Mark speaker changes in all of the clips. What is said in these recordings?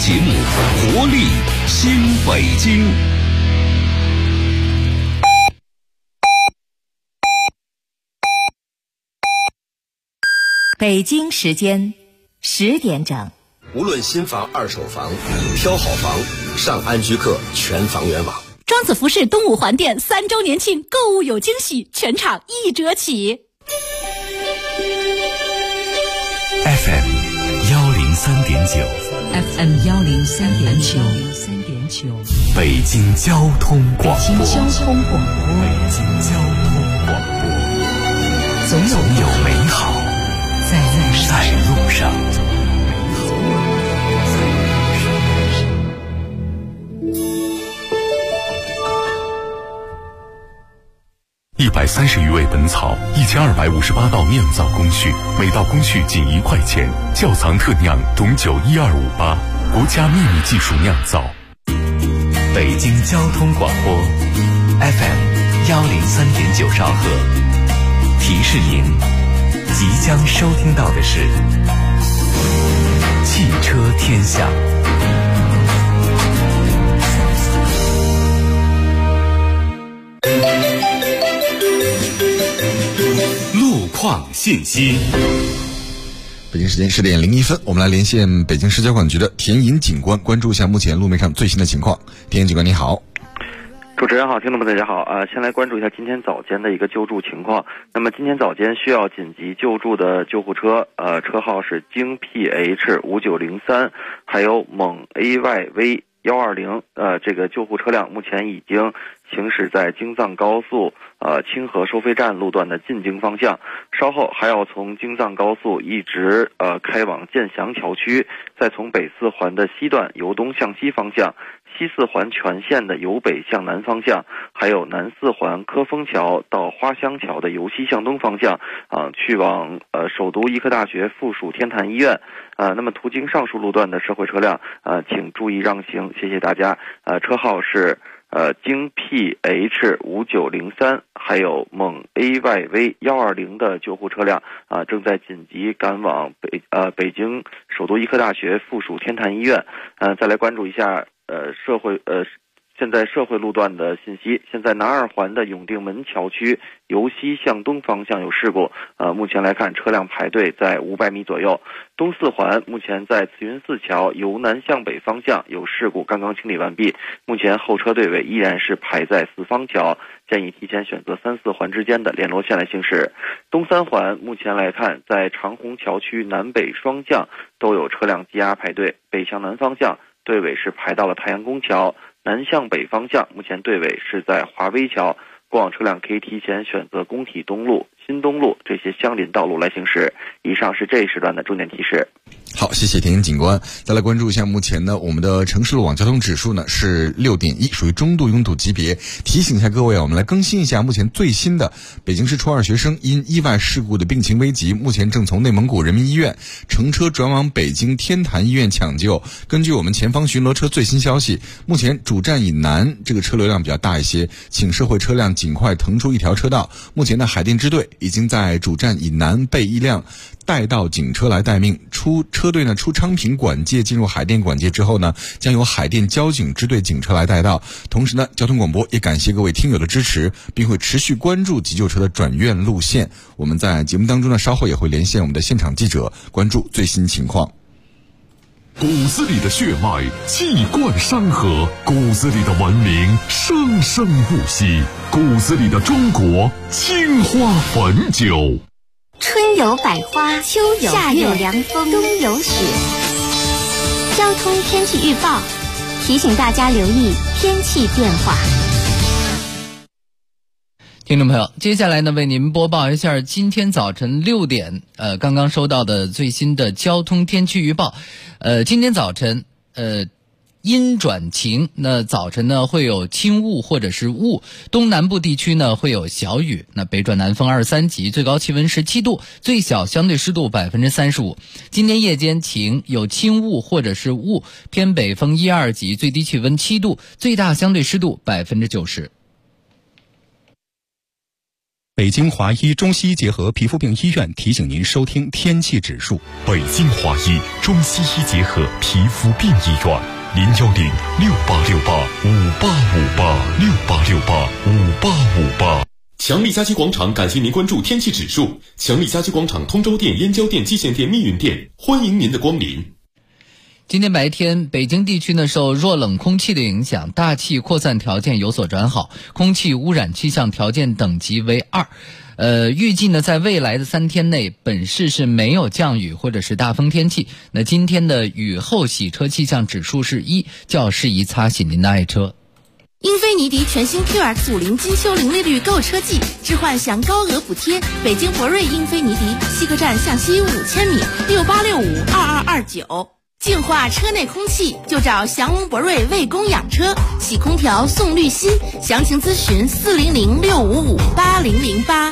Speaker 1: 节目，活力新北京。
Speaker 2: 北京时间10点整。
Speaker 3: 无论新房、二手房，挑好房，上安居客全房源网。
Speaker 2: 庄子服饰东五环店3周年庆购物有惊喜，全场1折起。
Speaker 4: FM 103.9
Speaker 5: FM 103.9
Speaker 4: 北京交通广播。
Speaker 5: 北京交通广播，总有美好在路上。
Speaker 4: 130余味本草，1258道酿造工序，每道工序仅1块钱。窖藏特酿董酒12588，国家秘密技术酿造。
Speaker 6: 北京交通广播 FM 103.9兆赫，提示您即将收听到的是汽车天下。
Speaker 4: 路况信息。
Speaker 7: 北京时间10点01分，我们来连线北京市交管局的田银警官，关注一下目前路面上最新的情况。田银警官你好。
Speaker 8: 主持人好，听众们大家好。先来关注一下今天早间的一个救助情况。那么今天早间需要紧急救助的救护车，车号是京 PH5903，还有蒙 AYV120，这个救护车辆目前已经行驶在京藏高速清河收费站路段的进京方向，稍后还要从京藏高速一直开往建祥桥区，再从北四环的西段由东向西方向，西四环全线的由北向南方向，还有南四环科丰桥到花乡桥的由西向东方向，去往首都医科大学附属天坛医院。那么途经上述路段的社会车辆，请注意让行，谢谢大家。车号是京 PH5903，还有蒙 AYV120的救护车辆正在紧急赶往北京首都医科大学附属天坛医院。再来关注一下现在社会路段的信息。现在南二环的永定门桥区由西向东方向有事故，目前来看车辆排队在500米左右。东四环目前在慈云寺桥由南向北方向有事故，刚刚清理完毕，目前后车队尾依然是排在四方桥，建议提前选择3、4环之间的联络线来行驶。东三环目前来看，在长虹桥区南北双向都有车辆积压排队，北向南方向队尾是排到了太阳宫桥，南向北方向目前队尾是在华威桥，过往车辆可以提前选择工体东路、新东路这些相邻道路来行驶。以上是这一时段的重点提示。
Speaker 7: 好，谢谢田银警官。再来关注一下目前呢，我们的城市路网交通指数呢是6.1，属于中度拥堵级别。提醒一下各位我们来更新一下目前最新的北京市初2学生因意外事故的病情危急，目前正从内蒙古人民医院乘车转往北京天坛医院抢救。根据我们前方巡逻车最新消息，目前主站以南这个车流量比较大一些，请社会车辆尽快腾出一条车道。目前的海淀支队已经在主站以南备一辆带道警车来待命，车队呢出昌平管界进入海淀管界之后呢，将由海淀交警支队警车来带道。同时呢，交通广播也感谢各位听友的支持，并会持续关注急救车的转院路线。我们在节目当中呢，稍后也会连线我们的现场记者，关注最新情况。
Speaker 4: 骨子里的血脉气贯山河，骨子里的文明生生不息，骨子里的中国青花汾酒。
Speaker 9: 春有百花，秋有月，夏有凉风，冬有雪。交通天气预报提醒大家留意天气变化。
Speaker 5: 听众朋友，接下来呢，为您播报一下今天早晨6点刚刚收到的最新的交通天气预报。今天早晨阴转晴，那早晨呢会有轻雾或者是雾，东南部地区呢会有小雨，那北转南风2、3级，最高气温17度，最小相对湿度35%。今天夜间晴，有轻雾或者是雾，偏北风1、2级，最低气温7度，最大相对湿度90%。
Speaker 10: 北京华医中西医结合皮肤病医院提醒您收听天气指数。
Speaker 4: 北京华医中西医结合皮肤病医院，0106868585858
Speaker 11: 强力家居广场感谢您关注天气指数。强力家居广场通州店、燕郊店、蓟县店、密云店，欢迎您的光临。
Speaker 5: 今天白天，北京地区呢受弱冷空气的影响，大气扩散条件有所转好，空气污染气象条件等级为2。预计呢在未来的3天内，本市是没有降雨或者是大风天气。那今天的雨后洗车气象指数是1，较适宜擦洗您的爱车。
Speaker 12: 英菲尼迪全新 QX50金秋零利率购车季，置换享高额补贴。北京博瑞英菲尼迪西客站向西5000米，68652229。净化车内空气就找祥龙博瑞为供养车，洗空调送滤芯，详情咨询400-655-8008。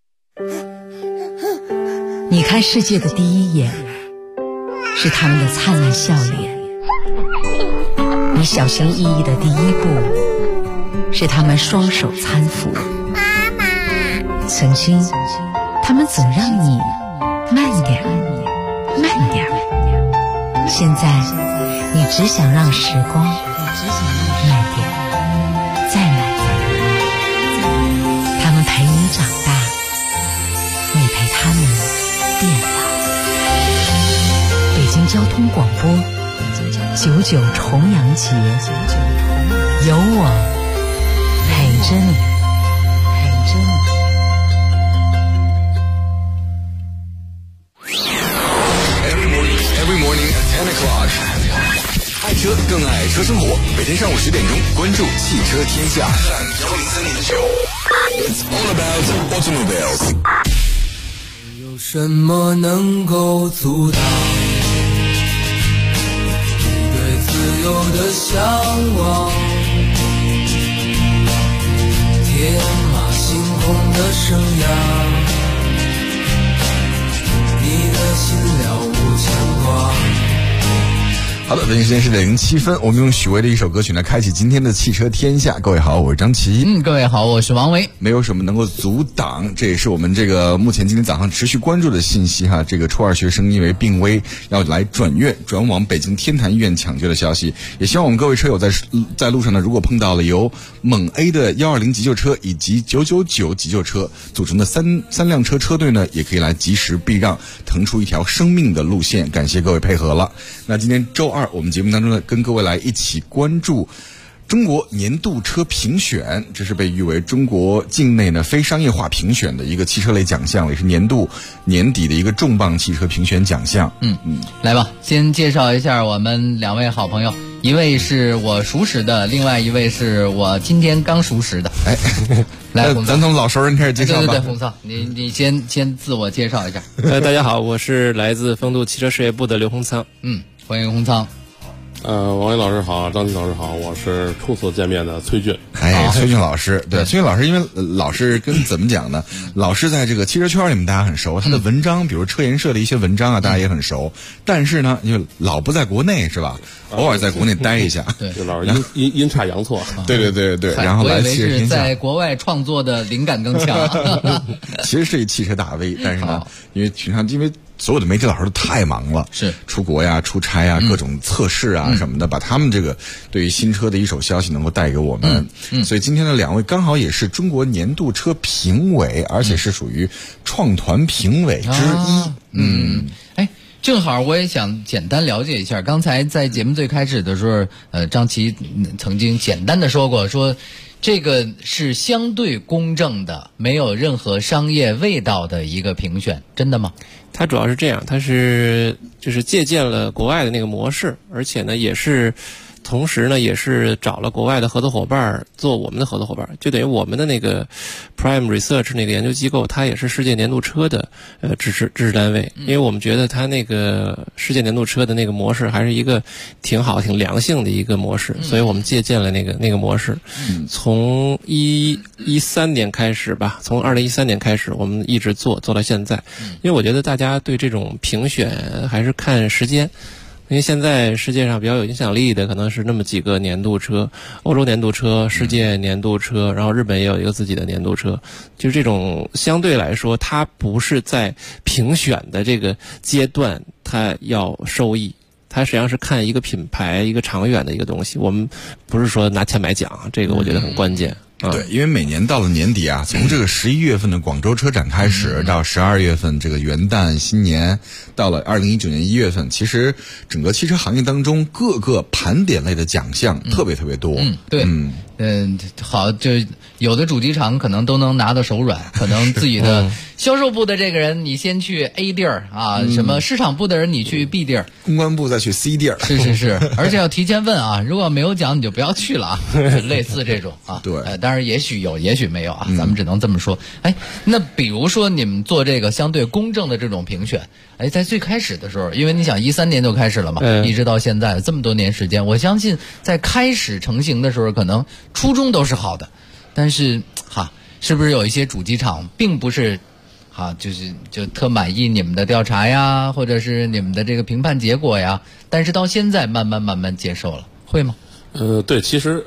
Speaker 13: 你看世界的第一眼，是他们的灿烂笑脸；你小心翼翼的第一步，是他们双手搀扶。妈妈，曾经他们总让你慢点慢点，现在你只想让时光慢点再慢点。他们陪你长大，你陪他们变老。北京交通广播99重阳节，有我陪着你。
Speaker 7: 爱车更爱车生活，每天上午10点钟，关注汽车天下。It's all about automobiles。
Speaker 14: 有什么能够阻挡你对自由的向往？天马行空的生涯，你的心了无牵挂。
Speaker 7: 好的，北京时间是7:07，我们用许巍的一首歌曲来开启今天的汽车天下。各位好，我是张琪。
Speaker 5: 各位好，我是王维。
Speaker 7: 没有什么能够阻挡，这也是我们这个目前今天早上持续关注的信息哈。这个初2学生因为病危要来转往北京天坛医院抢救的消息，也希望我们各位车友在路上呢，如果碰到了由猛 A 的120急救车以及999急救车组成的三辆车队呢，也可以来及时避让，腾出一条生命的路线。感谢各位配合了。那今天周2，我们节目当中呢，跟各位来一起关注中国年度车评选，这是被誉为中国境内呢非商业化评选的一个汽车类奖项，也是年底的一个重磅汽车评选奖项。
Speaker 5: 来吧，先介绍一下我们2位好朋友，一位是我熟识的，另外一位是我今天刚熟识的。来，
Speaker 7: 咱从老熟人开始介绍吧。
Speaker 5: 对，洪桑，你先自我介绍一下。
Speaker 15: 大家好，我是来自风度汽车事业部的刘洪仓。
Speaker 5: 欢迎洪仓。
Speaker 16: 王伟老师好，张琪老师好，我是初次见面的崔俊。
Speaker 7: 崔俊老师，对，崔俊老师，因为老师怎么讲呢？老师在这个汽车圈里面大家很熟，他的文章，比如车研社的一些文章啊，大家也很熟。但是呢，因为老不在国内是吧？偶尔在国内待一下，
Speaker 16: 对，老师阴差阳错。
Speaker 7: 对，然后来汽车天下。
Speaker 5: 在国外创作的灵感更强。
Speaker 7: 其实是一汽车大 V， 但是呢，因为所有的媒体老师都太忙了，
Speaker 5: 是
Speaker 7: 出国呀、出差呀、各种测试啊什么的，把他们这个对于新车的一手消息能够带给我们。所以今天的2位刚好也是中国年度车评委，而且是属于创团评委之一。
Speaker 5: 正好我也想简单了解一下，刚才在节目最开始的时候，张琪曾经简单的说这个是相对公正的，没有任何商业味道的一个评选，真的吗？
Speaker 15: 它主要是这样，它就是借鉴了国外的那个模式，而且呢同时呢也是找了国外的合作伙伴做我们的合作伙伴，就等于我们的那个 Prime Research 那个研究机构，它也是世界年度车的支持单位，因为我们觉得它那个世界年度车的那个模式还是一个挺好挺良性的一个模式，所以我们借鉴了那个模式。从2013年开始吧，从2013年开始我们一直做到现在，因为我觉得大家对这种评选还是看时间。 因为现在世界上比较有影响力的可能是那么几个年度车，欧洲年度车、世界年度车，然后日本也有一个自己的年度车。就是这种相对来说，它不是在评选的这个阶段，它要收益。它实际上是看一个品牌一个长远的一个东西，我们不是说拿钱买奖，这个我觉得很关键。
Speaker 7: 对，因为每年到了年底啊，从这个11月份的广州车展开始，到12月份这个元旦新年，到了2019年1月份，其实整个汽车行业当中各个盘点类的奖项特别特别多。
Speaker 5: 对，好，就有的主机厂可能都能拿到手软，可能自己的销售部的这个人你先去 A 地儿啊，什么市场部的人你去 B 地儿，
Speaker 7: 公关部再去 C 地儿。
Speaker 5: 是，而且要提前问啊，如果没有奖你就不要去了啊，类似这种啊。
Speaker 7: 对，
Speaker 5: 当然也许有，也许没有啊，咱们只能这么说。那比如说你们做这个相对公正的这种评选，在最开始的时候，因为你想13年就开始了嘛，一直到现在这么多年时间，我相信在开始成型的时候，可能初衷都是好的，但是是不是有一些主机厂并不是就特满意你们的调查呀，或者是你们的这个评判结果呀，但是到现在慢慢接受了，会吗？
Speaker 16: 对，其实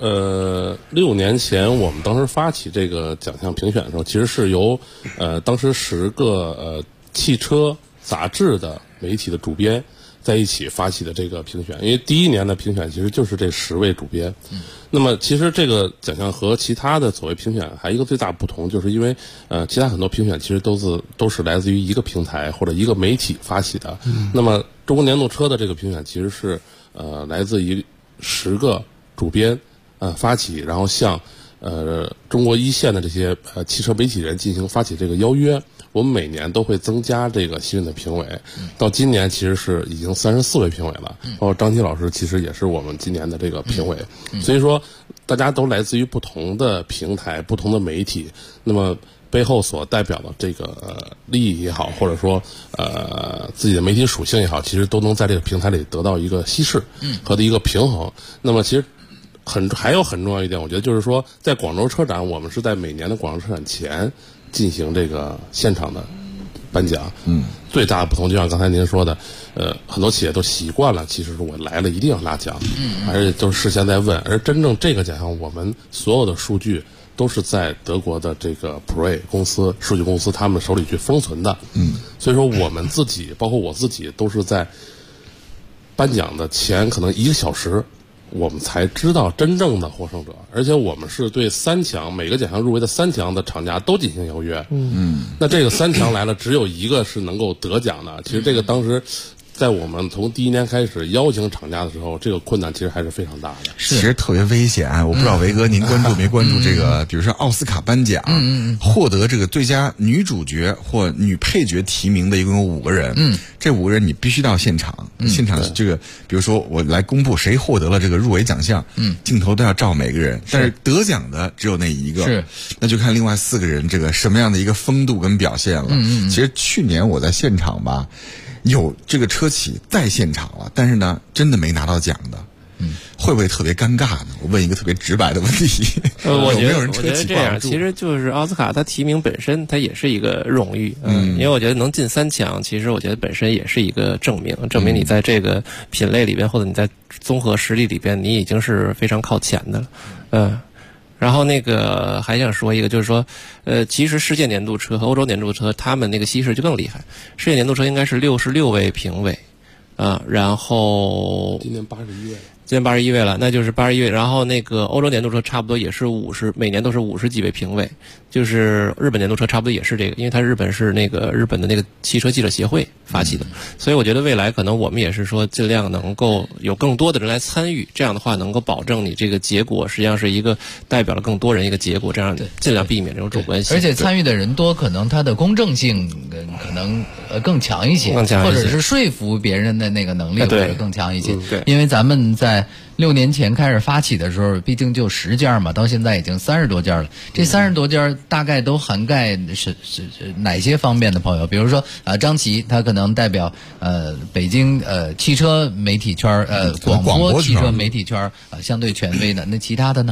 Speaker 16: 6年前我们当时发起这个奖项评选的时候，其实是由当时10个汽车杂志的媒体的主编在一起发起的这个评选。因为第一年的评选其实就是这10位主编。那么其实这个奖项和其他的所谓评选还有一个最大不同，就是因为其他很多评选其实都是来自于一个平台或者一个媒体发起的。那么中国年度车的这个评选其实是来自于10个主编发起，然后向中国一线的这些汽车媒体人进行发起这个邀约。我们每年都会增加这个新任的评委，到今年其实是已经34位评委了，包括张琪老师其实也是我们今年的这个评委。所以说大家都来自于不同的平台、不同的媒体，那么背后所代表的这个利益也好，或者说自己的媒体属性也好，其实都能在这个平台里得到一个稀释和的一个平衡。那么其实还有很重要一点，我觉得就是说，在广州车展，我们是在每年的广州车展前进行这个现场的颁奖。最大的不同就像刚才您说的，很多企业都习惯了，其实我来了一定要拿奖，而且都是事先在问。而真正这个奖项，我们所有的数据都是在德国的这个普瑞公司、数据公司他们手里去封存的。所以说我们自己，包括我自己，都是在颁奖的前可能1个小时，我们才知道真正的获胜者，而且我们是对3强每个奖项入围的3强的厂家都进行邀约。那这个3强来了，只有一个是能够得奖的。其实这个当时在我们从第一年开始邀请厂家的时候，这个困难其实还是非常大的，
Speaker 7: 其实特别危险。我不知道维哥您关注没关注这个，比如说奥斯卡颁奖，获得这个最佳女主角或女配角提名的一共有5个人，这5个人你必须到现场，现场这个，比如说我来公布谁获得了这个入围奖项，镜头都要照每个人，但是得奖的只有那一个，那就看另外4个人这个什么样的一个风度跟表现了。其实去年我在现场吧，有这个车企在现场了，但是呢，真的没拿到奖的，会不会特别尴尬呢？我问一个特别直白的问题，
Speaker 15: 我觉得
Speaker 7: 这
Speaker 15: 样，其实就是奥斯卡它提名本身它也是一个荣誉，因为我觉得能进3强，其实我觉得本身也是一个证明你在这个品类里边或者你在综合实力里边，你已经是非常靠前的了，然后还想说一个，就是说，其实世界年度车和欧洲年度车，他们那个稀释就更厉害。世界年度车应该是66位评委，然后
Speaker 16: 今年81位。
Speaker 15: 今年81位了，那就是81位。然后欧洲年度车差不多也是50，每年都是50几位评委。就是日本年度车差不多也是这个，因为它日本是日本的汽车记者协会发起的，所以我觉得未来可能我们也是说尽量能够有更多的人来参与，这样的话能够保证你这个结果实际上是一个代表了更多人一个结果，这样尽量避免这种主观性。
Speaker 5: 而且参与的人多，可能它的公正性可能更强一些，或者是说服别人的那个能力或者更强一些。因为咱们在6年前开始发起的时候，毕竟就10家嘛，到现在已经30多家了。这30多家大概都涵盖是哪些方面的朋友？比如说张琪，他可能代表北京汽车媒体圈广播汽车媒体圈相对权威的。那其他的呢？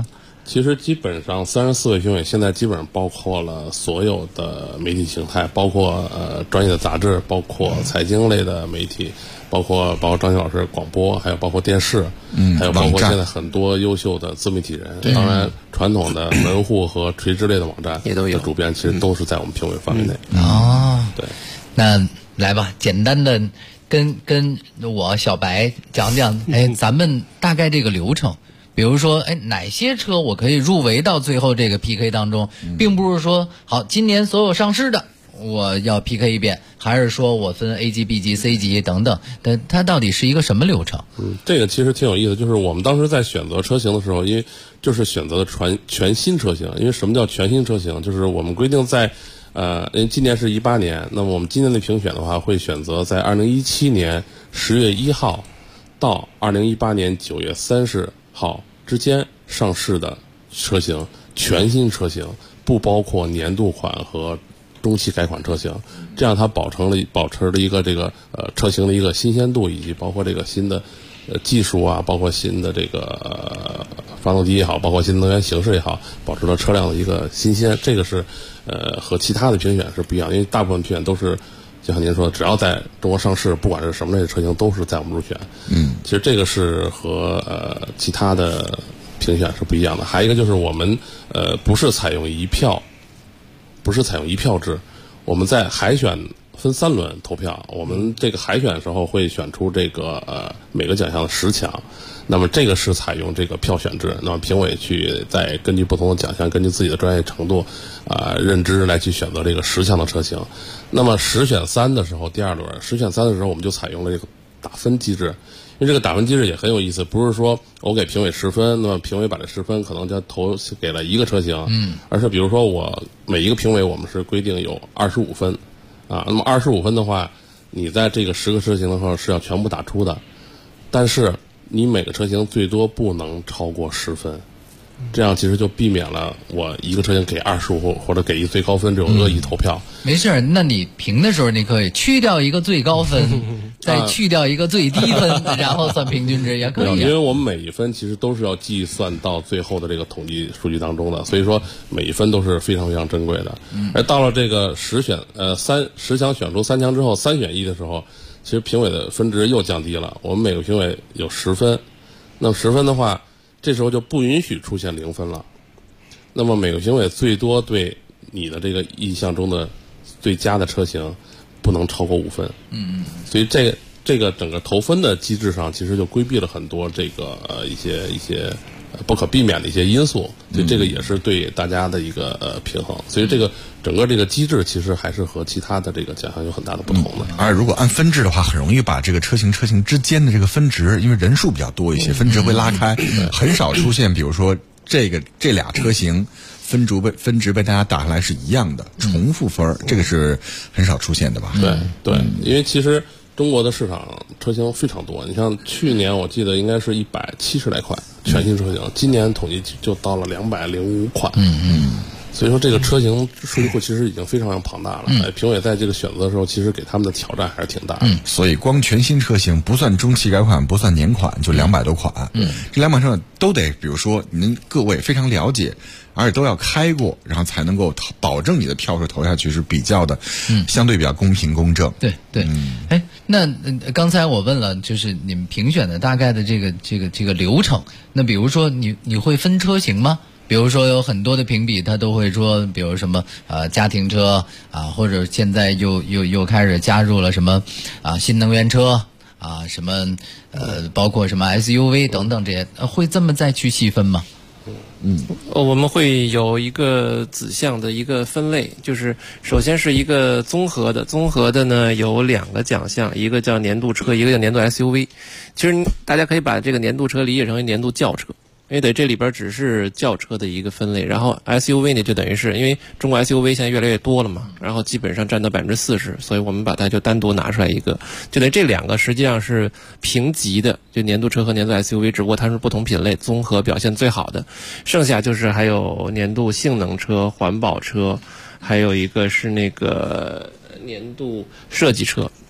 Speaker 16: 其实基本上34位评委现在基本上包括了所有的媒体形态，包括专业的杂志，包括财经类的媒体，包括张鑫老师广播，还有包括电视，还有包括现在很多优秀的自媒体人，当然传统的门户和垂直类的网站
Speaker 15: 也都有
Speaker 16: 主编，其实都是在我们评委范围内。
Speaker 5: 对，那来吧，简单的跟我小白讲讲，咱们大概这个流程。比如说，哪些车我可以入围到最后这个 PK 当中，并不是说好今年所有上市的我要 PK 一遍，还是说我分 A 级、B 级、C 级等等，但它到底是一个什么流程？
Speaker 16: 这个其实挺有意思，就是我们当时在选择车型的时候，因为就是选择的全新车型，因为什么叫全新车型？就是我们规定在因为今年是18年，那么我们今年的评选的话，会选择在2017年10月1号到2018年9月30号之间上市的车型，全新车型，不包括年度款和中期改款车型，这样它保持了一个这个车型的一个新鲜度，以及包括这个新的技术啊，包括新的这个发动机也好，包括新能源形式也好，保持了车辆的一个新鲜。这个是和其他的评选是不一样，因为大部分评选都是就像您说的，只要在中国上市，不管是什么类的车型，都是在我们入选。其实这个是和其他的评选是不一样的。还有一个就是我们不是采用一票制，我们在海选分3轮投票。我们这个海选的时候会选出这个每个奖项的10强，那么这个是采用这个票选制，那么评委去再根据不同的奖项，根据自己的专业程度认知来去选择这个10强的车型。那么10选3的时候，第2轮10选3的时候，我们就采用了这个打分机制。因为这个打分机制也很有意思，不是说我给评委10分，那么评委把这10分可能就投给了一个车型，而是比如说我每一个评委我们是规定有25分那么25分的话，你在这个10个车型的时候是要全部打出的，但是你每个车型最多不能超过10分，这样其实就避免了我一个车型给25或者给一最高分这种恶意投票。
Speaker 5: 没事，那你评的时候你可以去掉一个最高分再去掉一个最低分然后算平均值也可以。
Speaker 16: 因为我们每一分其实都是要计算到最后的这个统计数据当中的，所以说每一分都是非常非常珍贵的。而到了这个10强选出3强之后，3选1的时候，其实评委的分值又降低了。我们每个评委有10分，那么10分的话，这时候就不允许出现0分了。那么每个评委最多对你的这个意向中的最佳的车型不能超过5分。所以这个整个投分的机制上，其实就规避了很多这个一些不可避免的一些因素。所以这个也是对大家的一个平衡。所以这个整个这个机制其实还是和其他的这个奖项有很大的不同的。
Speaker 7: 而如果按分制的话，很容易把这个车型之间的这个分值，因为人数比较多一些，分值会拉开，很少出现比如说这俩车型分值被大家打下来是一样的，重复分，这个是很少出现的吧？
Speaker 16: 对，因为其实中国的市场车型非常多，你像去年我记得应该是170来款全新车型，今年统计就到了205款。所以说这个车型数据库其实已经非常非常庞大了。评委在这个选择的时候，其实给他们的挑战还是挺大的。
Speaker 7: 所以光全新车型不算中期改款，不算年款，就200多款。这200车都得，比如说您各位非常了解，而且都要开过，然后才能够保证你的票数投下去是比较的，相对比较公平公正。
Speaker 5: 对。那刚才我问了，就是你们评选的大概的这个流程。那比如说你会分车型吗？比如说有很多的评比他都会说，比如什么家庭车或者现在又开始加入了什么新能源车什么包括什么 SUV 等等这些，会这么再去细分吗？
Speaker 15: 我们会有一个子项的一个分类，就是首先是一个综合的呢有2个奖项，一个叫年度车，一个叫年度 SUV。其实大家可以把这个年度车理解成为年度轿车，因为这里边只是轿车的一个分类，然后 SUV 呢就等于是因为中国 SUV 现在越来越多了嘛，然后基本上占到40%，所以我们把它就单独拿出来一个，就等于这2个实际上是平级的，就年度车和年度 SUV， 只不过它是不同品类，综合表现最好的。剩下就是还有年度性能车、环保车，还有一个是那个年度设计车。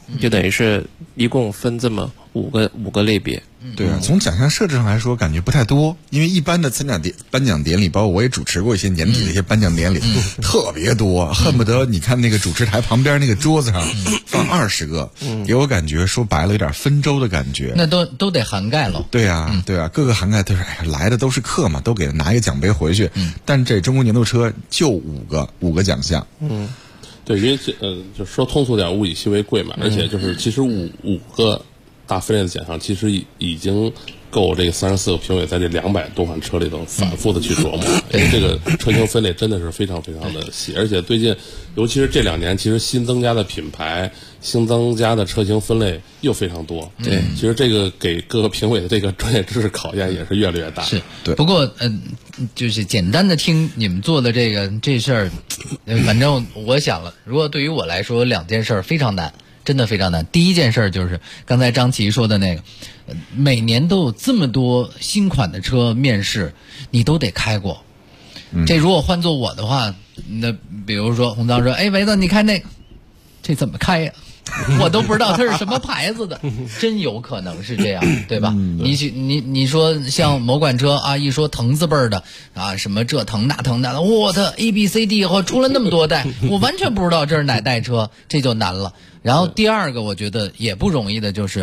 Speaker 15: 就等于是一共分这么五个类别。
Speaker 7: 对啊，从奖项设置上来说，感觉不太多，因为一般的颁奖典礼，包括我也主持过一些年底的一些颁奖典礼，特别多，恨不得你看那个主持台旁边那个桌子上放20个，给我感觉说白了有点分州的感觉。
Speaker 5: 那都得涵盖了。
Speaker 7: 对啊，对啊，各个涵盖都是，来的都是客嘛，都给拿一个奖杯回去。但这中国年度车就五个奖项。
Speaker 16: 对，因为就说通俗点，物以稀为贵嘛，而且就是其实五个大分类的奖项，其实已经够这个34个评委在这200多款车里头反复的去琢磨，因为这个车型分类真的是非常非常的细，而且最近尤其是这2年，其实新增加的品牌、新增加的车型分类又非常多。
Speaker 5: 对，
Speaker 16: 其实这个给各个评委的这个专业知识考验也是越来越大。
Speaker 5: 是，
Speaker 7: 对。
Speaker 5: 不过就是简单的听你们做的这事儿，反正我想了，如果对于我来说，有2件事非常难。真的非常难。第一件事就是刚才张琪说的那个，每年都有这么多新款的车面试，你都得开过。这如果换做我的话，那比如说洪章说：“哎，维子，你开那个，这怎么开呀？”我都不知道它是什么牌子的，真有可能是这样，对吧？你说像某款车啊，一说腾字辈儿的啊，什么这腾那腾那的，我的 ABCD 以后出了那么多代，我完全不知道这是哪代车，这就难了。然后第二个，我觉得也不容易的就是，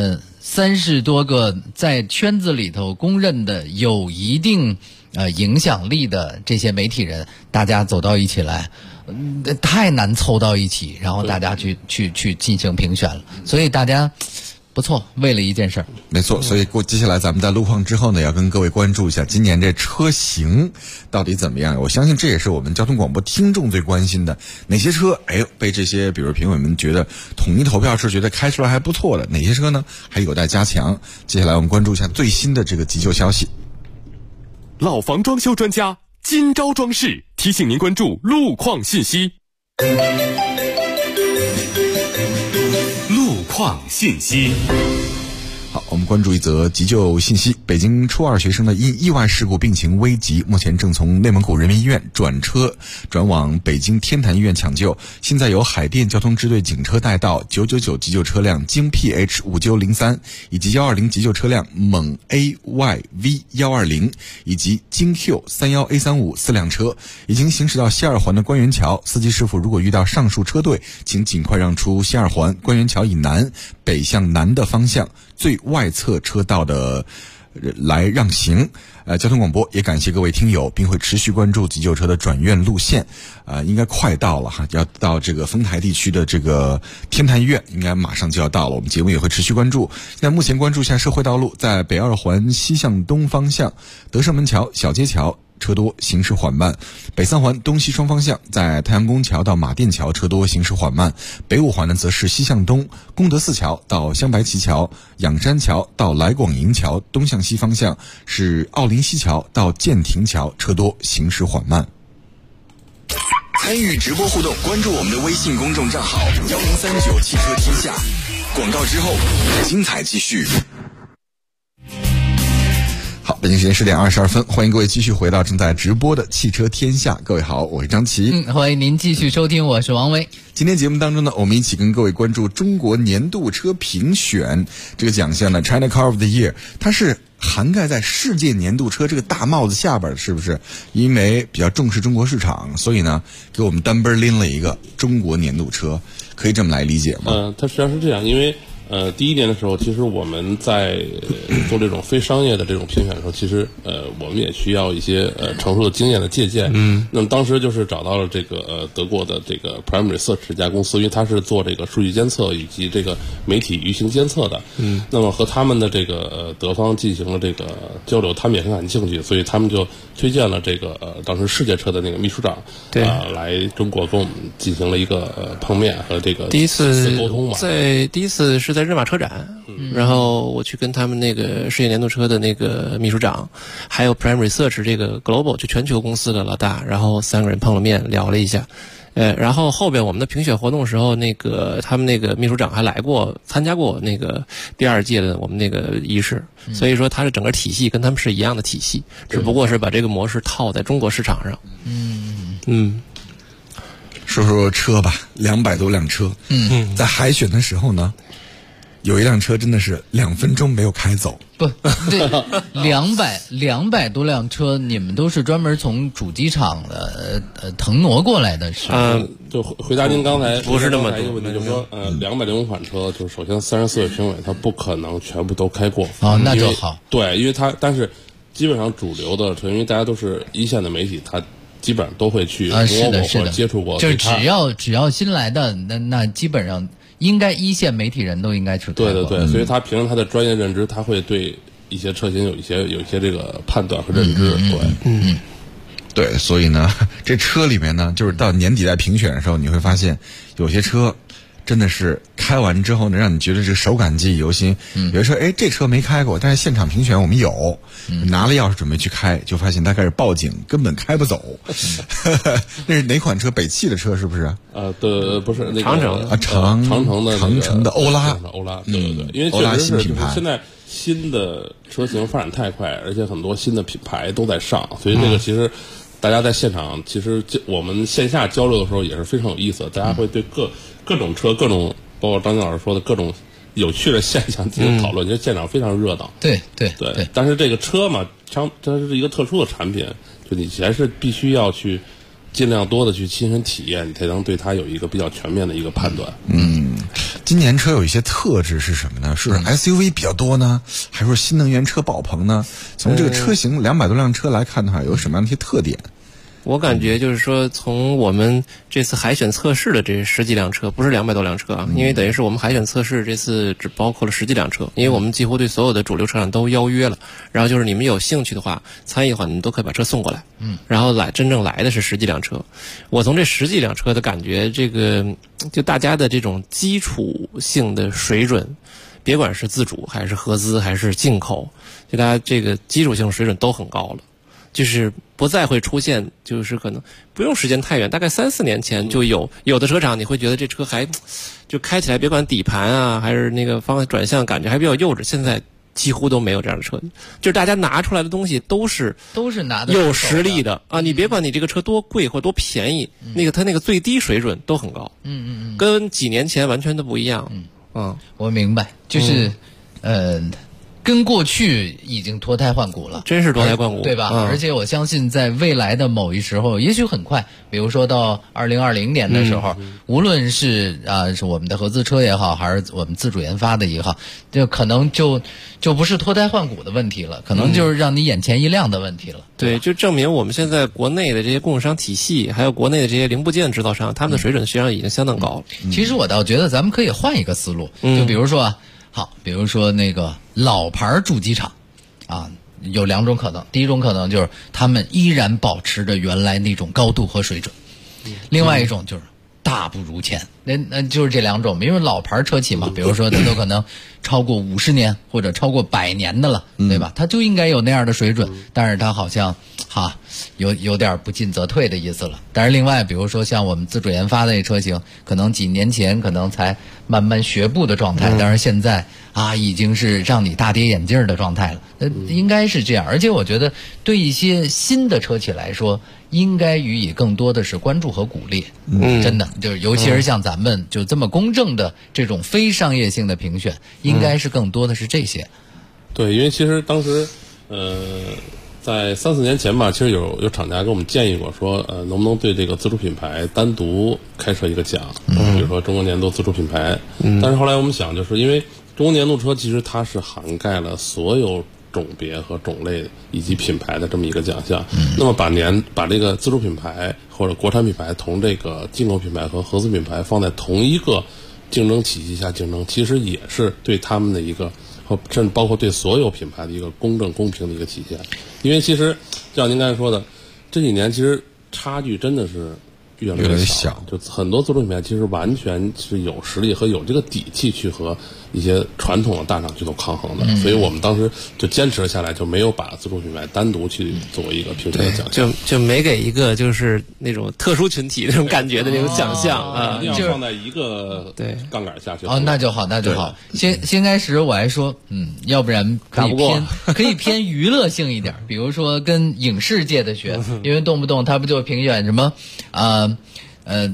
Speaker 5: 30多个在圈子里头公认的有一定影响力的这些媒体人，大家走到一起来，太难凑到一起，然后大家去进行评选了。所以大家不错，为了一件事儿。
Speaker 7: 没错，所以接下来咱们在路况之后呢，要跟各位关注一下今年这车型到底怎么样。我相信这也是我们交通广播听众最关心的，哪些车被这些比如评委们觉得统一投票是觉得开出来还不错的，哪些车呢还有待加强。接下来我们关注一下最新的这个急救消息。
Speaker 11: 老房装修专家金招装饰提醒您关注路况信息。路况信息。
Speaker 7: 好，我们关注一则急救信息。北京初2学生呢因意外事故病情危急，目前正从内蒙古人民医院转往北京天坛医院抢救。现在由海淀交通支队警车带到999急救车辆京 PH5903 以及120急救车辆蒙 AYV120 以及京 Q31A35 4辆车已经行驶到西二环的官园桥。司机师傅如果遇到上述车队，请尽快让出西二环官园桥以南北向南的方向最外侧车道的来让行。交通广播也感谢各位听友，并会持续关注急救车的转院路线。应该快到了哈，要到这个丰台地区的这个天坛医院，应该马上就要到了。我们节目也会持续关注。现在目前关注一下社会道路，在北二环西向东方向德胜门桥、小街桥车多，行驶缓慢；北三环东西双方向，在太阳宫桥到马甸桥车多，行驶缓慢；北五环呢，则是西向东，功德寺桥到香白旗桥、仰山桥到来广营桥东向西方向，是奥林西桥到建亭桥车多，行驶缓慢。
Speaker 17: 参与直播互动，关注我们的微信公众账号1039汽车天下。广告之后，精彩继续。
Speaker 7: 好，北京时间10点22分，欢迎各位继续回到正在直播的汽车天下。各位好，我是张琪。
Speaker 5: 欢迎您继续收听，我是王威。
Speaker 7: 今天节目当中呢，我们一起跟各位关注中国年度车评选这个奖项呢 ，China Car of the Year， 它是涵盖在世界年度车这个大帽子下边，是不是？因为比较重视中国市场，所以呢，给我们单奔拎了一个中国年度车，可以这么来理解吗？
Speaker 16: 它实际上是这样，因为第一年的时候，其实我们在做这种非商业的这种评选的时候，其实我们也需要一些成熟的经验的借鉴。那么当时就是找到了这个德国的这个 Prime Research 这家公司，因为它是做这个数据监测以及这个媒体舆情监测的。那么和他们的这个德方进行了这个交流，他们也很感兴趣，所以他们就推荐了这个当时世界车的那个秘书长来中国跟我们进行了一个碰面和这个
Speaker 15: 第一次
Speaker 16: 沟通嘛。
Speaker 15: 第一次是在日马车展，然后我去跟他们那个世界年度车的那个秘书长，还有 Prime Research 这个 Global 就全球公司的老大，然后3个人碰了面聊了一下。然后后边我们的评选活动的时候，那个他们那个秘书长还来过参加过那个第2届的我们那个仪式，所以说他是整个体系跟他们是一样的体系，只不过是把这个模式套在中国市场上。
Speaker 7: 说说车吧，200多辆车。在海选的时候呢，有一辆车真的是2分钟没有开走。
Speaker 5: 不，对，200多辆车，你们都是专门从主机厂的腾挪过来的，是吗？
Speaker 16: 就回答您刚才
Speaker 15: 不是那么
Speaker 16: 一个问题，就是说200款车，就是首先34位评委他不可能全部都开过。
Speaker 5: 那就好。
Speaker 16: 对，因为但是基本上主流的车，因为大家都是一线的媒体，他基本上都会去摸过或者接触过。
Speaker 5: 就是只要新来的，那基本上应该一线媒体人都应该去开过。
Speaker 16: 对，所以他凭着他的专业认知，他会对一些车型有一些这个判断和认知。
Speaker 7: 对，所以呢，这车里面呢，就是到年底在评选的时候，你会发现有些车真的是开完之后呢，让你觉得这个手感记忆犹新。有的时候，这车没开过，但是现场评选我们有，拿了钥匙准备去开，就发现他开始报警，根本开不走。那是哪款车？北汽的车是不是？
Speaker 16: 对，不是那个
Speaker 15: 长城
Speaker 7: 长城的欧拉，
Speaker 16: 对，因为确实是就是现在新的车型发展太快，而且很多新的品牌都在上，所以这个其实。大家在现场，其实我们线下交流的时候也是非常有意思的。大家会对各种车、包括张晶老师说的各种有趣的现象进行讨论，就现场非常热闹。
Speaker 5: 对。
Speaker 16: 但是这个车嘛，它是一个特殊的产品，就你还是必须要去尽量多的去亲身体验，你才能对它有一个比较全面的一个判断。
Speaker 7: 今年车有一些特质是什么呢？是 SUV 比较多呢，还是说新能源车爆棚呢？从这个车型200多辆车来看的话，有什么样的一些特点？
Speaker 15: 我感觉就是说，从我们这次海选测试的这10几辆车，不是200多辆车啊，因为等于是我们海选测试这次只包括了10几辆车，因为我们几乎对所有的主流车厂都邀约了，然后就是你们有兴趣的话，参与的话，你们都可以把车送过来，然后真正来的是10几辆车。我从这10几辆车的感觉，这个就大家的这种基础性的水准，别管是自主还是合资还是进口，就大家这个基础性水准都很高了。就是不再会出现，就是可能不用时间太远，大概3-4年前就有的车厂，你会觉得这车还就开起来，别管底盘啊还是那个方向转向，感觉还比较幼稚。现在几乎都没有这样的车，就是大家拿出来的东西都是
Speaker 5: 拿的
Speaker 15: 有实力的啊！你别管你这个车多贵或多便宜，它那个最低水准都很高，跟几年前完全都不一样。
Speaker 5: 我明白，就是跟过去已经脱胎换骨了，
Speaker 15: 真是脱胎换骨，
Speaker 5: 对吧？而且我相信在未来的某一时候，也许很快，比如说到2020年的时候，无论是是我们的合资车也好，还是我们自主研发的也好，就可能就不是脱胎换骨的问题了，可能就是让你眼前一亮的问题了。
Speaker 15: 对，就证明我们现在国内的这些供应商体系，还有国内的这些零部件制造商，他们的水准实际上已经相当高了。
Speaker 5: 其实我倒觉得咱们可以换一个思路，就比如说比如说那个老牌主机厂，有2种可能。第一种可能就是他们依然保持着原来那种高度和水准，另外一种就是大不如前。那就是这2种，因为老牌车企嘛，比如说它都可能超过50年或者超过100年的了，对吧？它就应该有那样的水准，但是它好像有点不进则退的意思了。但是另外，比如说像我们自主研发的这车型，可能几年前可能才慢慢学步的状态，但是现在已经是让你大跌眼镜的状态了。应该是这样。而且我觉得对一些新的车企来说，应该予以更多的是关注和鼓励。真的，就是尤其是像咱们就这么公正的这种非商业性的评选，应该是更多的是这些。
Speaker 16: 对，因为其实当时在3-4年前吧，其实有厂家给我们建议过说，能不能对这个自主品牌单独开设一个奖，比如说中国年度自主品牌。但是后来我们想，就是因为中国年度车其实它是涵盖了所有种别和种类以及品牌的这么一个奖项，那么把这个自主品牌或者国产品牌同这个进口品牌和合资品牌放在同一个竞争体系下竞争，其实也是对他们的一个，甚至包括对所有品牌的一个公正公平的一个体现。因为其实像您刚才说的，这几年其实差距真的是越来越小，就很多自主品牌其实完全是有实力和有这个底气去和一些传统的大厂去做抗衡的。所以我们当时就坚持了下来，就没有把自主品牌单独去作为一个评选的奖项，
Speaker 15: 就没给一个就是那种特殊群体那种感觉的那种奖项
Speaker 16: 一定要放在一个杠杆下去。
Speaker 5: 那就好，那就好。先开始我还说，要不然可以偏娱乐性一点，比如说跟影视界的学，因为动不动他不就评选什么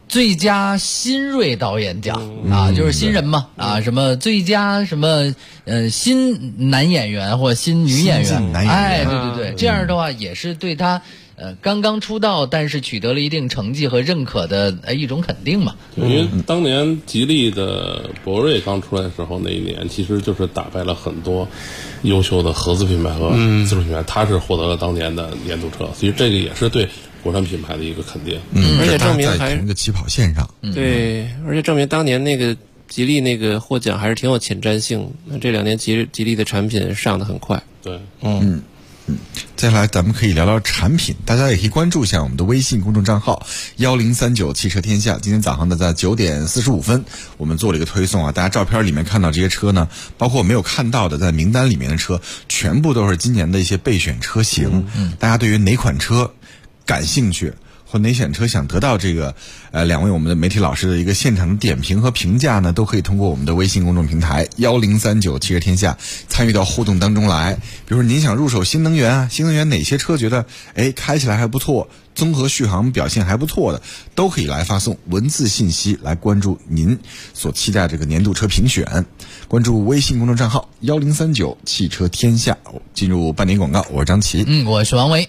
Speaker 5: 最佳新锐导演奖啊，就是新人嘛啊，什么最佳什么新男演员或新女演员，哎，对，这样的话也是对他刚刚出道但是取得了一定成绩和认可的一种肯定嘛。
Speaker 16: 因为当年吉利的博瑞刚出来的时候那一年，其实就是打败了很多优秀的合资品牌和自主品牌，他是获得了当年的年度车，所以这个也是对国产品牌的一个肯定。
Speaker 15: 而且证明
Speaker 7: 在同一个起跑线上。
Speaker 15: 对，而且证明当年那个吉利那个获奖还是挺有前瞻性。那这2年吉利的产品上得很快。
Speaker 16: 对，
Speaker 7: 接下来咱们可以聊聊产品，大家也可以关注一下我们的微信公众账号1039汽车天下。今天早上在9点45分，我们做了一个推送啊，大家照片里面看到这些车呢，包括没有看到的在名单里面的车，全部都是今年的一些备选车型。大家对于哪款车感兴趣，或哪选车想得到这个2位我们的媒体老师的一个现场的点评和评价呢，都可以通过我们的微信公众平台1039汽车天下参与到互动当中来。比如说您想入手新能源啊，新能源哪些车觉得开起来还不错，综合续航表现还不错的，都可以来发送文字信息来关注您所期待这个年度车评选。关注微信公众账号1039汽车天下。进入半点广告，我是张琪，
Speaker 5: 我是王维。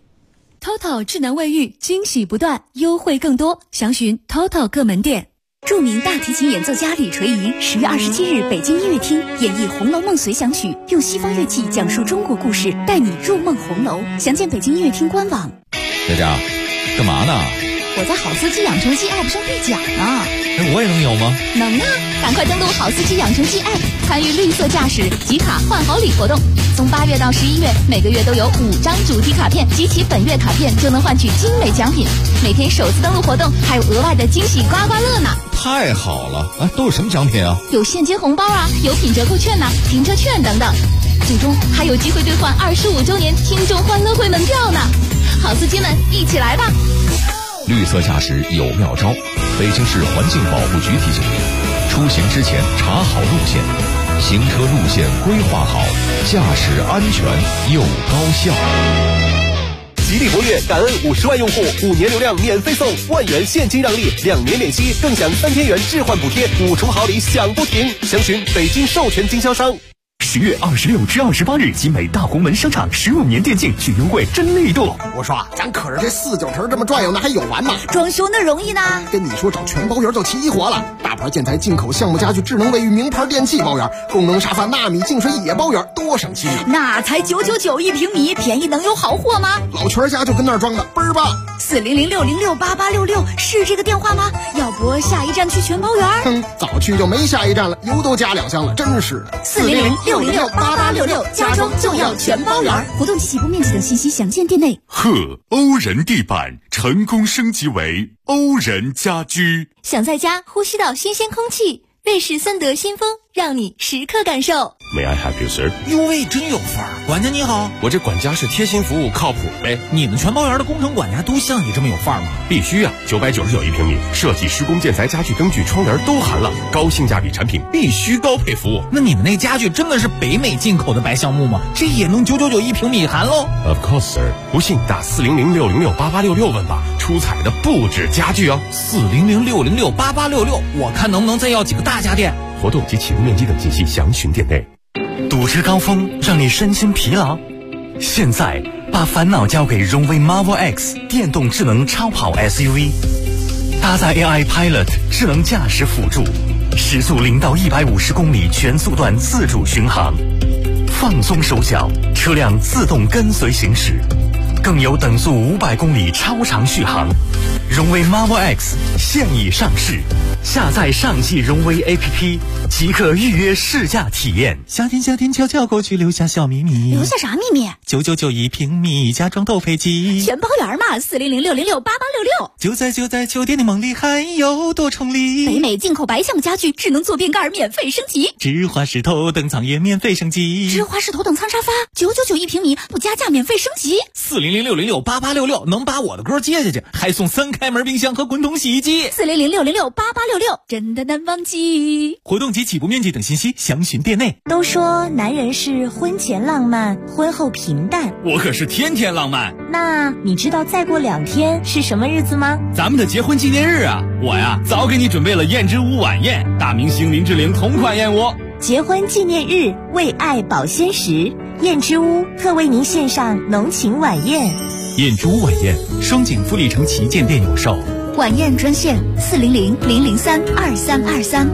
Speaker 2: TOTO 智能卫浴惊喜不断，优惠更多，详询 TOTO 各门店。著名大提琴演奏家李垂仪10月27日北京音乐厅演绎《红楼梦随想曲》，用西方乐器讲述中国故事，带你入梦红楼。详见北京音乐厅官网。
Speaker 18: 佳佳，干嘛呢？
Speaker 2: 我在好司机养成记 App 上兑奖呢。
Speaker 18: 我也能有吗？
Speaker 2: 能啊！赶快登录好司机养成记 App， 参与绿色驾驶集卡换好礼活动。从8月到11月，每个月都有5张主题卡片，集齐本月卡片就能换取精美奖品。每天首次登录活动还有额外的惊喜刮刮乐呢！
Speaker 18: 太好了！都有什么奖品啊？
Speaker 2: 有现金红包啊，有品折扣券呐、停车券等等。最终还有机会兑换25周年听众欢乐会门票呢！好司机们，一起来吧！
Speaker 18: 绿色驾驶有妙招，北京市环境保护局提醒您：出行之前查好路线，行车路线规划好，驾驶安全又高效。
Speaker 19: 吉利博越感恩50万用户，5年流量免费送，1万元现金让利，2年免息，更享3千元置换补贴，5重好礼享不停。详询北京授权经销商。
Speaker 20: 10月26至28日，集美大红门商场15年店庆巨优惠真力度。
Speaker 21: 我说咱可是这4、9城这么转悠，那还有完吗？
Speaker 2: 装修那容易呢？
Speaker 21: 跟你说找全包圆就齐活了，大牌建材、进口项目家具、智能卫浴、名牌电器包圆，功能沙发、纳米净水也包圆，多省心啊！
Speaker 2: 那才999一平米，便宜能有好货吗？
Speaker 21: 老全家就跟那儿装的，倍儿棒。
Speaker 2: 40060688866是这个电话吗？要不下一站去全包圆？
Speaker 21: 早去就没下一站了，油都加2箱了，真是的。
Speaker 2: 40060688866，家装就要全包圆。活动及起步面积等信息详见店内。
Speaker 4: 欧人地板成功升级为欧人家居。
Speaker 2: 想在家呼吸到新鲜空气，瑞士森德新风让你时刻感受。
Speaker 19: May I help you, sir？
Speaker 22: 哟喂，真有范儿！管家你好，
Speaker 19: 我这管家是贴心服务，靠谱呗。
Speaker 22: 你们全包园的工程管家都像你这么有范儿吗？
Speaker 19: 必须啊！999一平米，设计、施工、建材、家具、灯具、窗帘都含了，高性价比产品必须高配服务。
Speaker 22: 那你们那家具真的是北美进口的白橡木吗？这也能999一平米含喽
Speaker 19: ？Of course, sir。不信打40060688866问吧，出彩的不止家具哦。
Speaker 22: 40060688866，我看能不能再要几个大家电。
Speaker 19: 活动及启动面积等信息详询店内。
Speaker 20: 堵车高峰让你身心疲劳，现在把烦恼交给荣威 Marvel X 电动智能超跑 SUV， 搭载 AI Pilot 智能驾驶辅助，时速0到150公里全速段自主巡航，放松手脚，车辆自动跟随行驶，更有等速500公里超长续航。荣威 Marvel X 现已上市，下载上汽荣威 APP 即可预约试驾体验。
Speaker 22: 夏天悄悄过去，留下小秘密。
Speaker 2: 留下啥秘密
Speaker 22: ？999一平米，家装都配齐，
Speaker 2: 全包圆嘛！40060688866，
Speaker 22: 就在酒店的梦里还有多重礼。
Speaker 2: 北美进口白橡木家具，智能坐便盖免费升级，
Speaker 22: 芝华士头等舱也免费升级，
Speaker 2: 芝华士头等舱沙发999一平米，不加价免费升级。
Speaker 22: 40060688866能把我的歌接下去，还送 3开门冰箱和滚筒洗衣机。
Speaker 2: 400-606-8866，真的难忘记。
Speaker 22: 活动及起步面积等信息详询店内。
Speaker 1: 都说男人是婚前浪漫，婚后平淡，
Speaker 22: 我可是天天浪漫。
Speaker 1: 那你知道再过2天是什么日子吗？
Speaker 22: 咱们的结婚纪念日啊！我呀早给你准备了燕之屋晚宴，大明星林志玲同款燕窝。
Speaker 1: 结婚纪念日，为爱保鲜时，燕之屋特为您献上浓情晚宴。
Speaker 22: 燕之屋晚宴，双井富力城旗舰店有售。
Speaker 2: 晚宴专线400-003-2323。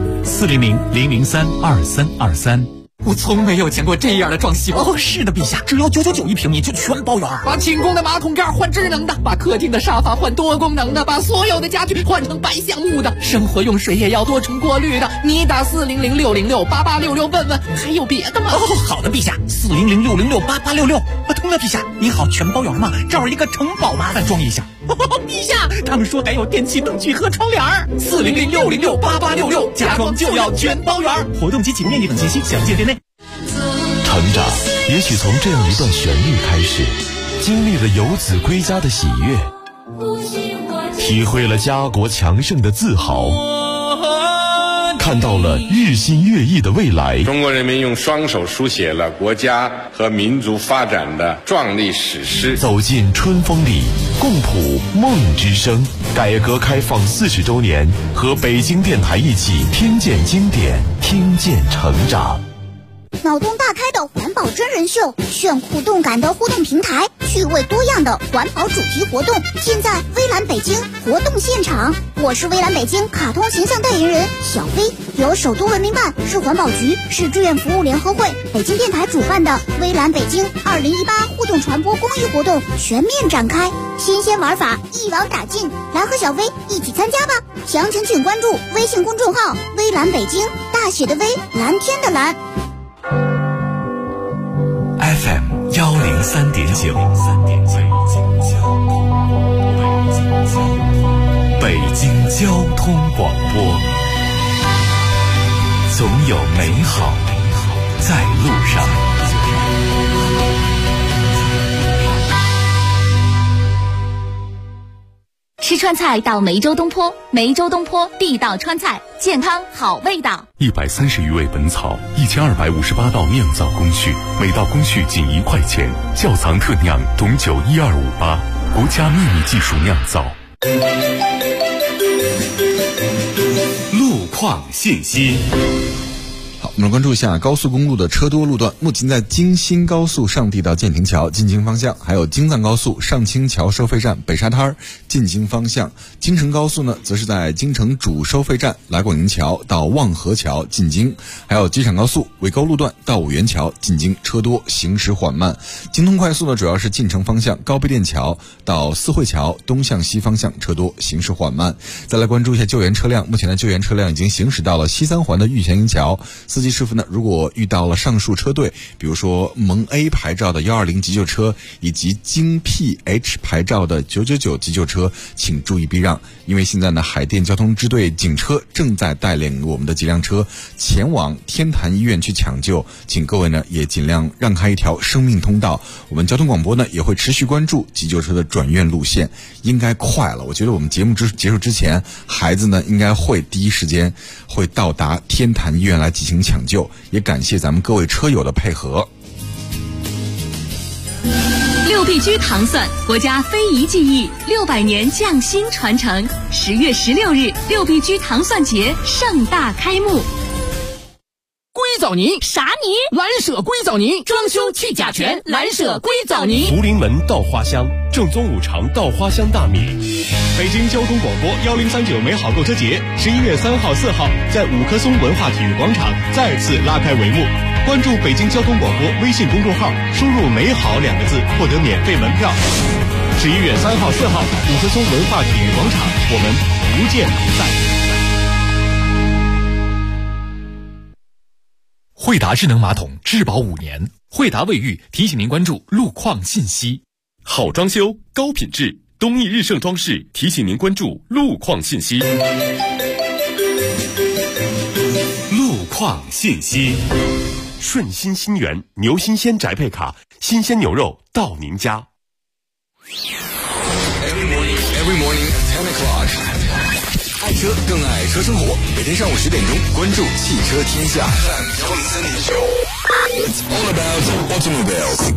Speaker 22: 400-003-2323。我从没有见过这样的装修。 哦，是的，陛下，只要999一平米就全包圆。把清宫的马桶盖换智能的，把客厅的沙发换多功能的，把所有的家具换成白橡木的，生活用水也要多重过滤的。你打400-606-8866问问，还有别的吗？哦，好的，陛下，400-606-8866。通了，陛下，你好，全包圆吗？这儿一个城堡，麻烦装一下。陛下，他们说还有电器灯具和窗帘。400-606-8866，家装就要全包圆。活动及起步面积等信息详见店内。
Speaker 18: 成长也许从这样一段旋律开始，经历了游子归家的喜悦，体会了家国强盛的自豪，看到了日新月异的未来。
Speaker 3: 中国人民用双手书写了国家和民族发展的壮丽史诗。
Speaker 18: 走进春风里，共谱梦之声。改革开放40周年，和北京电台一起听见经典，听见成长。
Speaker 23: 脑洞大开的环保真人秀，炫酷动感的互动平台，趣味多样的环保主题活动，现在微蓝北京活动现场。我是微蓝北京卡通形象代言人小飞，由首都文明办、市环保局、市志愿服务联合会、北京电台主办的微蓝北京2018互动传播公益活动全面展开，新鲜玩法一网打尽，来和小飞一起参加吧！详情请关注微信公众号微蓝北京，大写的微，蓝天的蓝。
Speaker 18: FM 103.9，北京交通广播，总有美好在路上。
Speaker 2: 吃川菜到梅州东坡，梅州东坡地道川菜，健康好味道。
Speaker 24: 130余味本草，1258道酿造工序，每道工序仅1块钱。窖藏特酿董酒12588，国家秘密技术酿造。
Speaker 11: 路况信息。
Speaker 7: 好，我们来关注一下高速公路的车多路段。目前在京新高速上地到建亭桥进京方向，还有京藏高速上清桥收费站北沙滩进京方向。京承高速呢，则是在京承主收费站来广宁桥到望河桥进京，还有机场高速纬沟路段到五原桥进京车多，行驶缓慢。京通快速呢，主要是进城方向高碑店桥到四惠桥东向西方向车多，行驶缓慢。再来关注一下救援车辆，目前的救援车辆已经行驶到了西三环的玉泉营桥。司机师傅呢，如果遇到了上述车队，比如说蒙 A 牌照的120急救车以及京 PH 牌照的999急救车，请注意避让，因为现在呢，海淀交通支队警车正在带领我们的几辆车前往天坛医院去抢救，请各位呢也尽量让开一条生命通道。我们交通广播呢也会持续关注急救车的转院路线，应该快了。我觉得我们节目结束之前，孩子呢应该会第一时间会到达天坛医院来进行抢救，也感谢咱们各位车友的配合。
Speaker 2: 6必居糖蒜，国家非遗技艺，600年匠心传承。10月16日，6必居糖蒜节盛大开幕。
Speaker 22: 硅藻泥
Speaker 2: 啥泥？
Speaker 22: 蓝舍硅藻泥，装修去甲醛，蓝舍硅藻泥。
Speaker 19: 福临门稻花香，正宗五常稻花香大米。北京交通广播1039美好购车节11月3号、4号在五棵松文化体育广场再次拉开帷幕。关注北京交通广播微信公众号，输入“美好”2个字，获得免费门票。11月3号、4号，五棵松文化体育广场，我们不见不散。
Speaker 25: 惠达智能马桶质保5年，惠达卫浴提醒您关注路况信息。
Speaker 11: 好装修，高品质，东益日盛装饰提醒您关注路况信息。路况信息。顺心新源牛新鲜宅配卡，新鲜牛肉到您家。
Speaker 17: Every morning 爱车更爱车生活，每天上午10点钟，关注汽车天下。It's all about automobiles。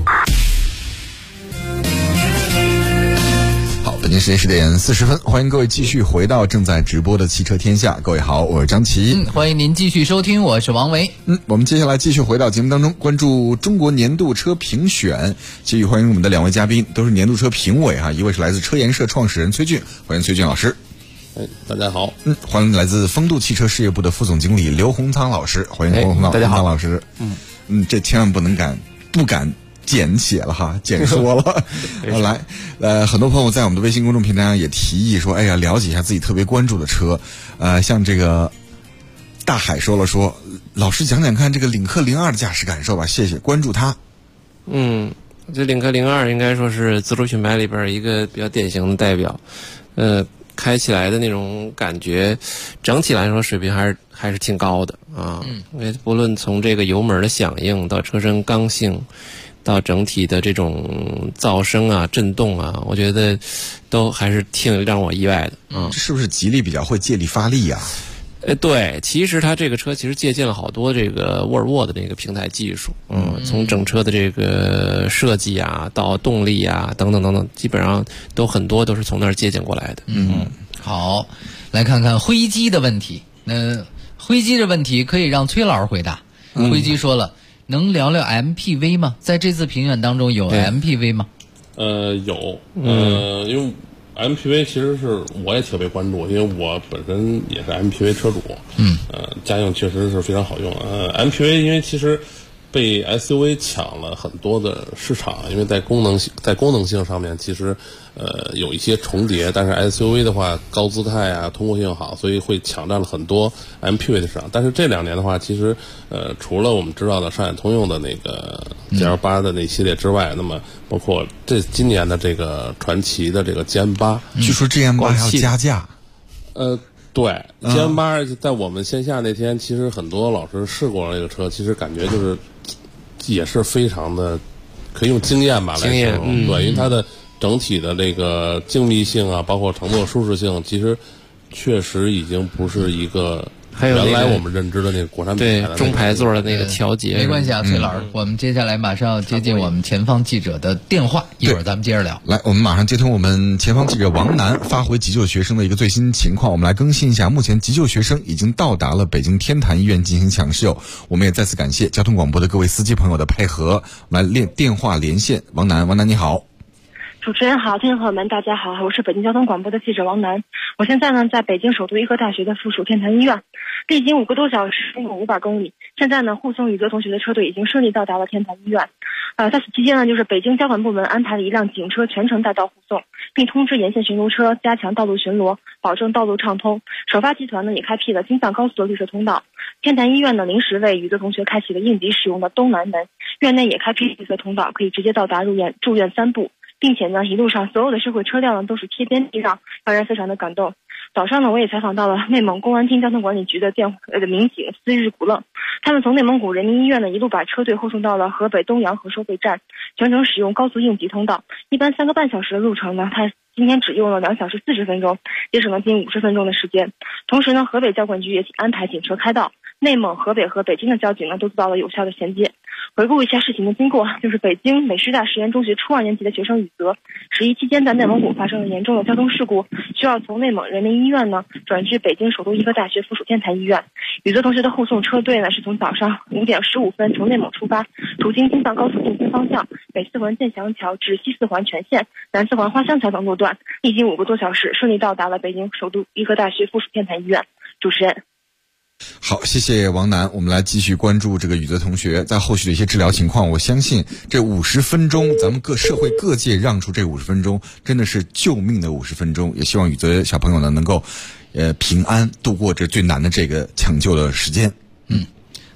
Speaker 17: 好，北京时间10点40分，欢迎各位继续回到正在直播的汽车天下。各位好，我是张琪。
Speaker 5: 欢迎您继续收听，我是王维。
Speaker 7: 我们接下来继续回到节目当中，关注中国年度车评选。继续欢迎我们的2位嘉宾，都是年度车评委哈，一位是来自车研社创始人崔俊，欢迎崔俊老师。
Speaker 16: 大家好。
Speaker 7: 欢迎来自风度汽车事业部的副总经理刘洪仓老师，欢迎洪仓老师。这千万不敢简写了哈，简说了。来，很多朋友在我们的微信公众平台上也提议说，哎呀，了解一下自己特别关注的车。像这个大海说老师讲讲看这个领克02的驾驶感受吧，谢谢，关注它。
Speaker 15: 这领克02应该说是自主品牌里边一个比较典型的代表。开起来的那种感觉，整体来说水平还是挺高的啊。因为不论从这个油门的响应到车身刚性，到整体的这种噪声啊、震动啊，我觉得都还是挺让我意外的。
Speaker 7: 这是不是吉利比较会借力发力啊？
Speaker 15: 对，其实它这个车其实借鉴了好多这个沃尔沃的这个平台技术，从整车的这个设计啊，到动力啊，等等等等，基本上很多都是从那儿借鉴过来的。
Speaker 5: 好，来看看灰机的问题。灰机的问题可以让崔老师回答。灰机说了，能聊聊 MPV 吗？在这次评选当中有 MPV 吗？
Speaker 16: 有，因为MPV 其实是我也特别关注，因为我本身也是 MPV 车主，家用确实是非常好用。MPV 因为其实被 SUV 抢了很多的市场，因为在功能性上面其实有一些重叠，但是 SUV 的话高姿态啊，通过性好，所以会抢占了很多 MPV 的市场。但是这2年的话，其实除了我们知道的上海通用的那个 GL8 的那系列之外，那么包括今年的这个传祺的这个 GM8，
Speaker 7: 据说 GM8 还要加价。
Speaker 16: 对，GM8 在我们线下那天，其实很多老师试过了这个车，其实感觉就是也是非常的可以用惊艳吧来形容。对，因为它的整体的这个静谧性啊，包括乘坐舒适性，其实确实已经不是一个原来我们认知的那个国产品牌的
Speaker 15: 中排座的那个调节。
Speaker 5: 没关系啊，崔老师，我们接下来马上要接近我们前方记者的电话，一会儿咱们接着聊。
Speaker 7: 来，我们马上接通我们前方记者王楠发回急救学生的一个最新情况，我们来更新一下，目前急救学生已经到达了北京天坛医院进行抢救。我们也再次感谢交通广播的各位司机朋友的配合，我们来电话连线王楠。王楠你好。
Speaker 6: 主持人好，听众朋友们大家好，我是北京交通广播的记者王楠。我现在呢在北京首都医科大学的附属天坛医院，历经5个多小时，共500公里。现在呢护送宇泽同学的车队已经顺利到达了天坛医院。在此期间呢，就是北京交管部门安排了一辆警车全程带到护送，并通知沿线巡逻车加强道路巡逻，保证道路畅通。首发集团呢也开辟了京藏高速的绿色通道。天坛医院呢临时为宇泽同学开启了应急使用的东南门，院内也开辟绿色通道，可以直接到达住院3步。并且呢，一路上所有的社会车辆呢都是贴边避让，让人非常的感动。早上呢，我也采访到了内蒙公安厅交通管理局的民警斯日古勒，他们从内蒙古人民医院呢一路把车队护送到了河北东洋河收费站，全程使用高速应急通道，一般3个半小时的路程呢，他今天只用了2小时40分钟，节省了近50分钟的时间。同时呢，河北交管局也安排警车开道，内蒙、河北和北京的交警呢都做到了有效的衔接。回顾一下事情的经过，就是北京美师大实验中学初2年级的学生宇泽，11期间在内蒙古发生了严重的交通事故，需要从内蒙人民医院呢转至北京首都医科大学附属天坛医院。宇泽同学的护送车队呢是从早上5点15分从内蒙出发，途经京藏高速进京方向、北四环建祥桥至西四环全线、南四环花乡桥等路段，历经5个多小时，顺利到达了北京首都医科大学附属天坛医院。主持人。
Speaker 7: 好，谢谢王楠。我们来继续关注这个宇泽同学在后续的一些治疗情况。我相信这50分钟，咱们社会各界让出这50分钟，真的是救命的50分钟。也希望宇泽小朋友呢能够平安度过这最难的这个抢救的时间。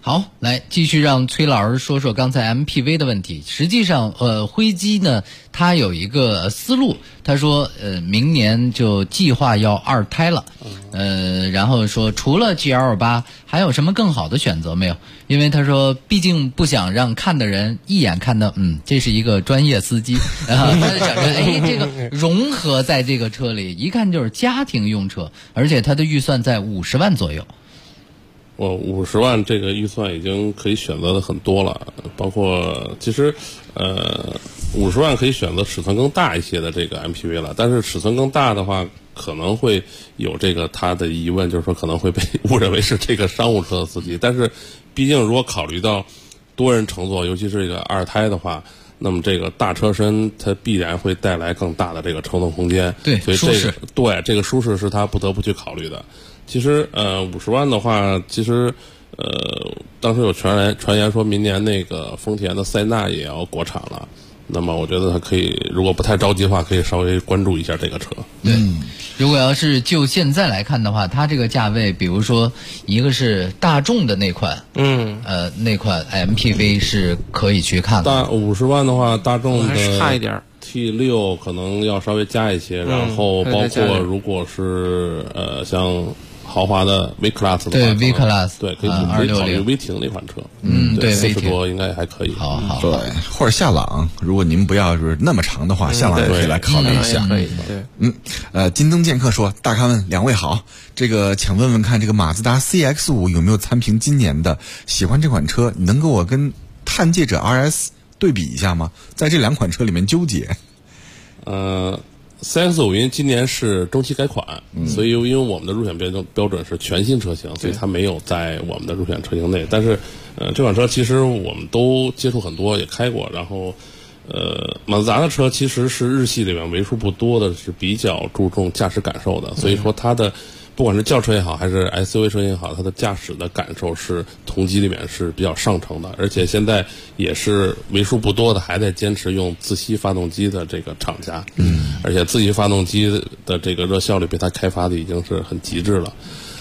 Speaker 5: 好，来继续让崔老师说说刚才 MPV 的问题。实际上，辉基呢，他有一个思路，他说，明年就计划要2胎了，然后说除了 GL8，还有什么更好的选择没有？因为他说，毕竟不想让看的人一眼看到，这是一个专业司机，他就想着，这个融合在这个车里，一看就是家庭用车，而且他的预算在50万左右。
Speaker 16: 我50万这个预算已经可以选择的很多了，包括其实50万可以选择尺寸更大一些的这个 MPV 了，但是尺寸更大的话可能会有这个他的疑问，就是说可能会被误认为是这个商务车的司机，但是毕竟如果考虑到多人乘坐，尤其是这个2胎的话，那么这个大车身它必然会带来更大的这个乘坐空间，
Speaker 5: 对，
Speaker 16: 所以这个舒适是他不得不去考虑的。其实50万的话，其实当时有传言说明年那个丰田的塞纳也要国产了，那么我觉得他可以，如果不太着急的话，可以稍微关注一下这个车。
Speaker 5: 对，如果要是就现在来看的话，它这个价位，比如说一个是大众的那款，那款 MPV 是可以去看的。
Speaker 16: 50万的话，大众的
Speaker 15: 还差一点。
Speaker 16: T6 可能要稍微加一些，然后包括如果是像豪华的 V Class 的话，
Speaker 5: 对 V Class，
Speaker 16: 对，可以考虑威霆那款车，
Speaker 5: 对
Speaker 16: ，40多应该还可以。
Speaker 5: 好，
Speaker 7: 对，或者夏朗，如果您不要是那么长的话，夏朗也可以来考虑一下。
Speaker 15: 可以，对，
Speaker 7: 金灯剑客说，大咖们两位好，这个请问问看，这个马自达 CX-5有没有参评今年的？喜欢这款车，你能给我跟探界者 RS 对比一下吗？在这2款车里面纠结。
Speaker 16: CX-5因为今年是中期改款，所以因为我们的入选标准是全新车型，所以它没有在我们的入选车型内。但是，这款车其实我们都接触很多，也开过。然后，马自达的车其实是日系里面为数不多的是比较注重驾驶感受的，所以说它的不管是轿车也好，还是 SUV 车也好，它的驾驶的感受是同级里面是比较上乘的，而且现在也是为数不多的还在坚持用自吸发动机的这个厂家，而且自吸发动机的这个热效率被它开发的已经是很极致了。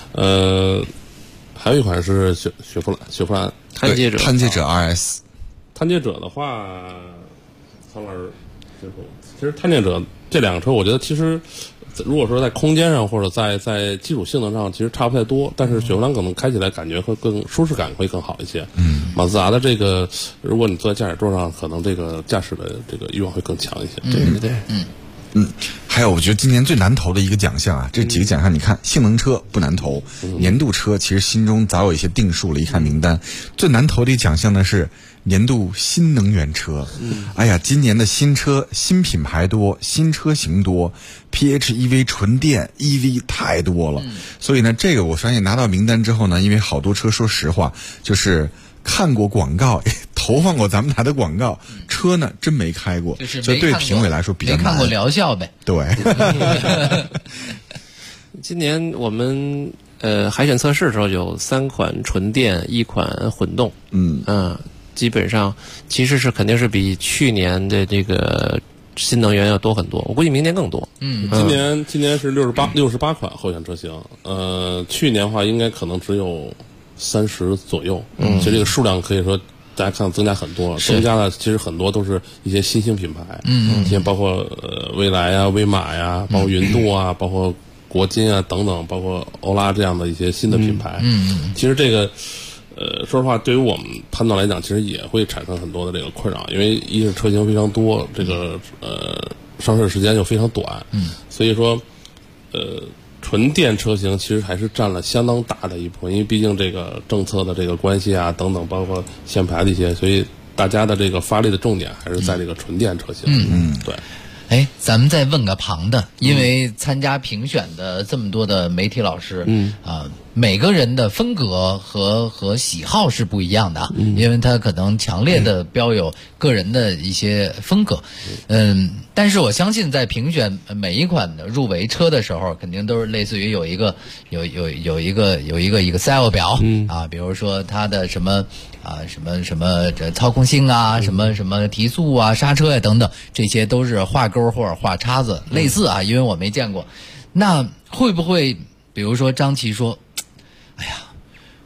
Speaker 16: 还有一款是雪佛兰
Speaker 15: 探界者
Speaker 7: RS，
Speaker 16: 探界者的话，曹老师其实探界者这2个车，我觉得其实。如果说在空间上或者在基础性能上，其实差不太多，但是雪佛兰可能开起来感觉会更舒适感会更好一些。马自达的这个，如果你坐在驾驶座上，可能这个驾驶的这个欲望会更强一些。
Speaker 15: 对，
Speaker 7: 还有我觉得今年最难投的一个奖项啊，这几个奖项你看，性能车不难投，年度车其实心中早有一些定数了，一看名单，最难投的一个奖项呢是年度新能源车。哎呀，今年的新车新品牌多，新车型多， PHEV 纯电 EV 太多了，所以呢这个我相信拿到名单之后呢，因为好多车说实话就是看过广告，投放过咱们台的广告，车呢真没开过，所以对评委来说比较难。
Speaker 5: 没看过疗效呗。
Speaker 7: 对。
Speaker 15: 今年我们海选测试的时候有3款纯电1款混动，基本上其实是肯定是比去年的这个新能源要多很多，我估计明年更多。
Speaker 16: 今年是68款候选车型，去年的话应该可能只有30左右，其实这个数量可以说大家看增加很多，增加的其实很多都是一些新兴品牌，像包括蔚来啊、威马呀，包括云度啊，包括国金啊等等，包括欧拉这样的一些新的品牌。其实这个说实话，对于我们判断来讲，其实也会产生很多的这个困扰，因为一是车型非常多，这个上市时间又非常短，所以说纯电车型其实还是占了相当大的一部分，因为毕竟这个政策的这个关系啊等等，包括限牌的一些，所以大家的这个发力的重点还是在这个纯电车型。对。
Speaker 5: 咱们再问个旁的，因为参加评选的这么多的媒体老师，每个人的风格和喜好是不一样的，因为他可能强烈的标有个人的一些风格，但是我相信在评选每一款的入围车的时候，肯定都是类似于有一个 Excel 表啊，比如说它的什么什么这操控性啊，什么提速啊、刹车呀等等，这些都是画勾或者画叉子，类似啊，因为我没见过。那会不会比如说张琪说，哎呀，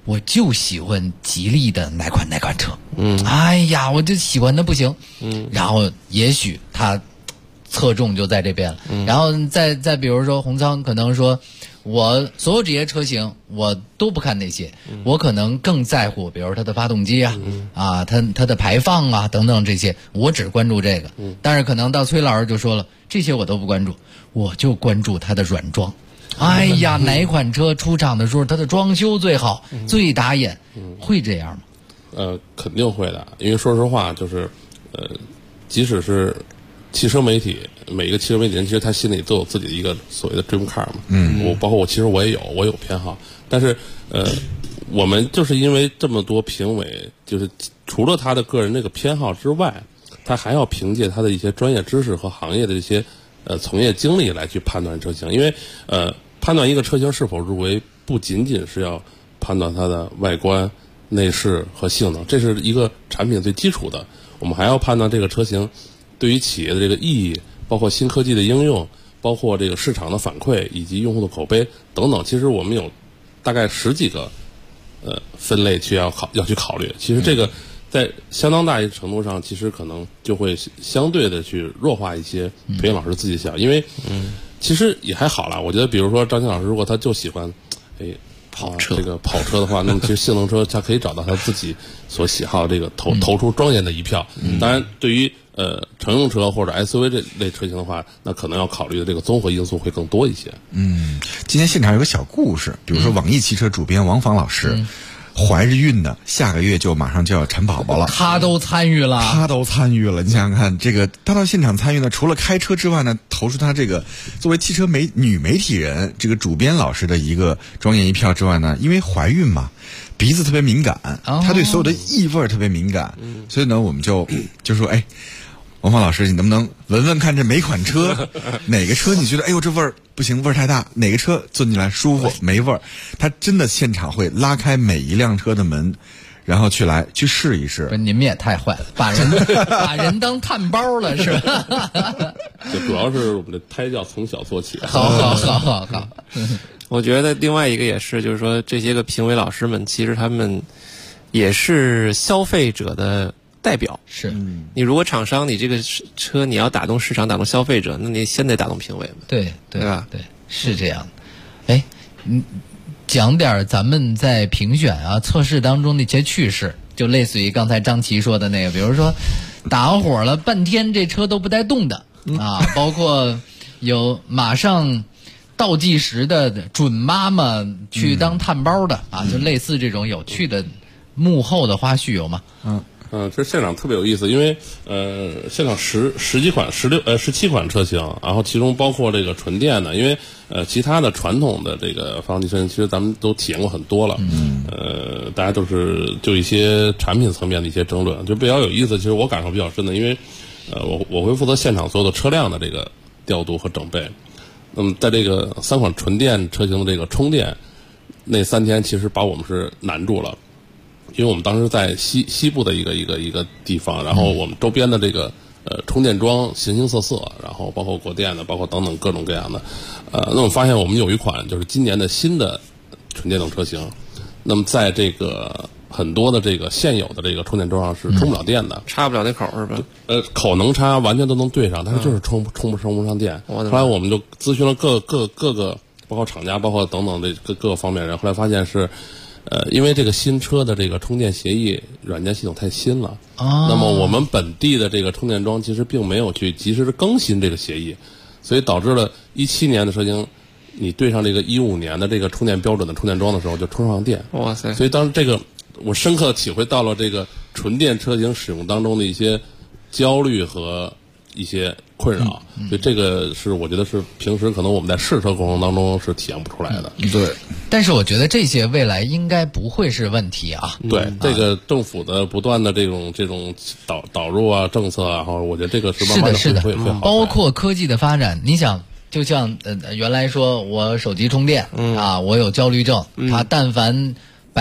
Speaker 5: 我就喜欢吉利的哪款车，哎呀，我就喜欢的不行，然后也许它侧重就在这边了，然后再比如说宏仓可能说，我所有这些车型我都不看那些，我可能更在乎，比如它的发动机啊，它的排放啊等等这些，我只关注这个。但是可能到崔老师就说了，这些我都不关注，我就关注它的软装。哎呀，哪款车出厂的时候它的装修最好，最打眼，会这样吗？
Speaker 16: 肯定会的，因为说实话，就是即使是汽车媒体，每一个汽车媒体人其实他心里都有自己的一个所谓的 dream car 嘛。我包括我，其实我有偏好，但是我们就是因为这么多评委，就是除了他的个人这个偏好之外，他还要凭借他的一些专业知识和行业的一些从业经历来去判断车型，因为判断一个车型是否入围，不仅仅是要判断它的外观、内饰和性能，这是一个产品最基础的。我们还要判断这个车型对于企业的这个意义，包括新科技的应用，包括这个市场的反馈以及用户的口碑等等。其实我们有大概10几个分类要去考虑。其实这个在相当大一程度上，其实可能就会相对的去弱化一些培训老师自己想，因为其实也还好啦。我觉得比如说张青老师如果他就喜欢跑车这个跑车的话，那么其实性能车他可以找到他自己所喜好的这个投出庄严的一票。当然对于乘用车或者 SUV 这类车型的话，那可能要考虑的这个综合因素会更多一些。
Speaker 7: 今天现场有个小故事，比如说网易汽车主编王芳老师，怀着孕呢，下个月马上就要产宝宝了，
Speaker 5: 他都参与了。
Speaker 7: 你想想看，这个他到现场参与呢，除了开车之外呢，投出他这个作为汽车女媒体人这个主编老师的一个庄严一票之外呢，因为怀孕嘛，鼻子特别敏感，他对所有的异味特别敏感，所以呢，我们就说，王芳老师，你能不能闻闻看这每款车哪个车你觉得哎呦这味儿不行，味儿太大，哪个车坐进来舒服没味儿？他真的现场会拉开每一辆车的门，然后去试一试。
Speaker 5: 你们也太坏了，把人当探包了是吧？
Speaker 16: 就主要是我们的胎教从小做起。
Speaker 5: 好。
Speaker 15: 我觉得另外一个也是，就是说这些个评委老师们，其实他们也是消费者的代表。
Speaker 5: 是，
Speaker 15: 你如果厂商你这个车你要打动市场、打动消费者，那你先得打动评委嘛。
Speaker 5: 对
Speaker 15: 吧？
Speaker 5: 对，是这样的。讲点咱们在评选测试当中的一些趣事，就类似于刚才张琪说的那个，比如说打火了半天这车都不带动的包括有马上倒计时的准妈妈去当探包的就类似这种有趣的幕后的花絮有吗？
Speaker 16: 这现场特别有意思，因为现场17款车型，然后其中包括这个纯电的，因为其他的传统的这个发动机车型，其实咱们都体验过很多了，大家都是就一些产品层面的一些争论，就比较有意思。其实我感受比较深的，因为我会负责现场所有的车辆的这个调度和整备。那么在这个3款纯电车型的这个充电那3天，其实把我们是难住了。因为我们当时在西部的一个地方，然后我们周边的这个充电桩形形色色，然后包括国电的，包括等等各种各样的，那我们发现我们有一款就是今年的新的纯电动车型，那么在这个很多的这个现有的这个充电桩上是充不了电的，
Speaker 15: 插不了那口是吧？
Speaker 16: 口能插，完全都能对上，但是就是充不上电。后来我们就咨询了各个，包括厂家，包括等等的各个方面人，后来发现是。因为这个新车的这个充电协议软件系统太新了，那么我们本地的这个充电桩其实并没有去及时的更新这个协议，所以导致了17年的车型，你对上这个15年的这个充电标准的充电桩的时候就充不上电。
Speaker 15: 哇塞！
Speaker 16: 所以当时这个我深刻体会到了这个纯电车型使用当中的一些焦虑和一些困扰，所以这个是我觉得是平时可能我们在试车过程当中是体验不出来的。
Speaker 7: 对，
Speaker 5: 但是我觉得这些未来应该不会是问题
Speaker 16: 对，这个政府的不断的这种导入政策然后我觉得这个是慢慢的会好。
Speaker 5: 包括科技的发展，你想，就像原来说我手机充电我有焦虑症，它但凡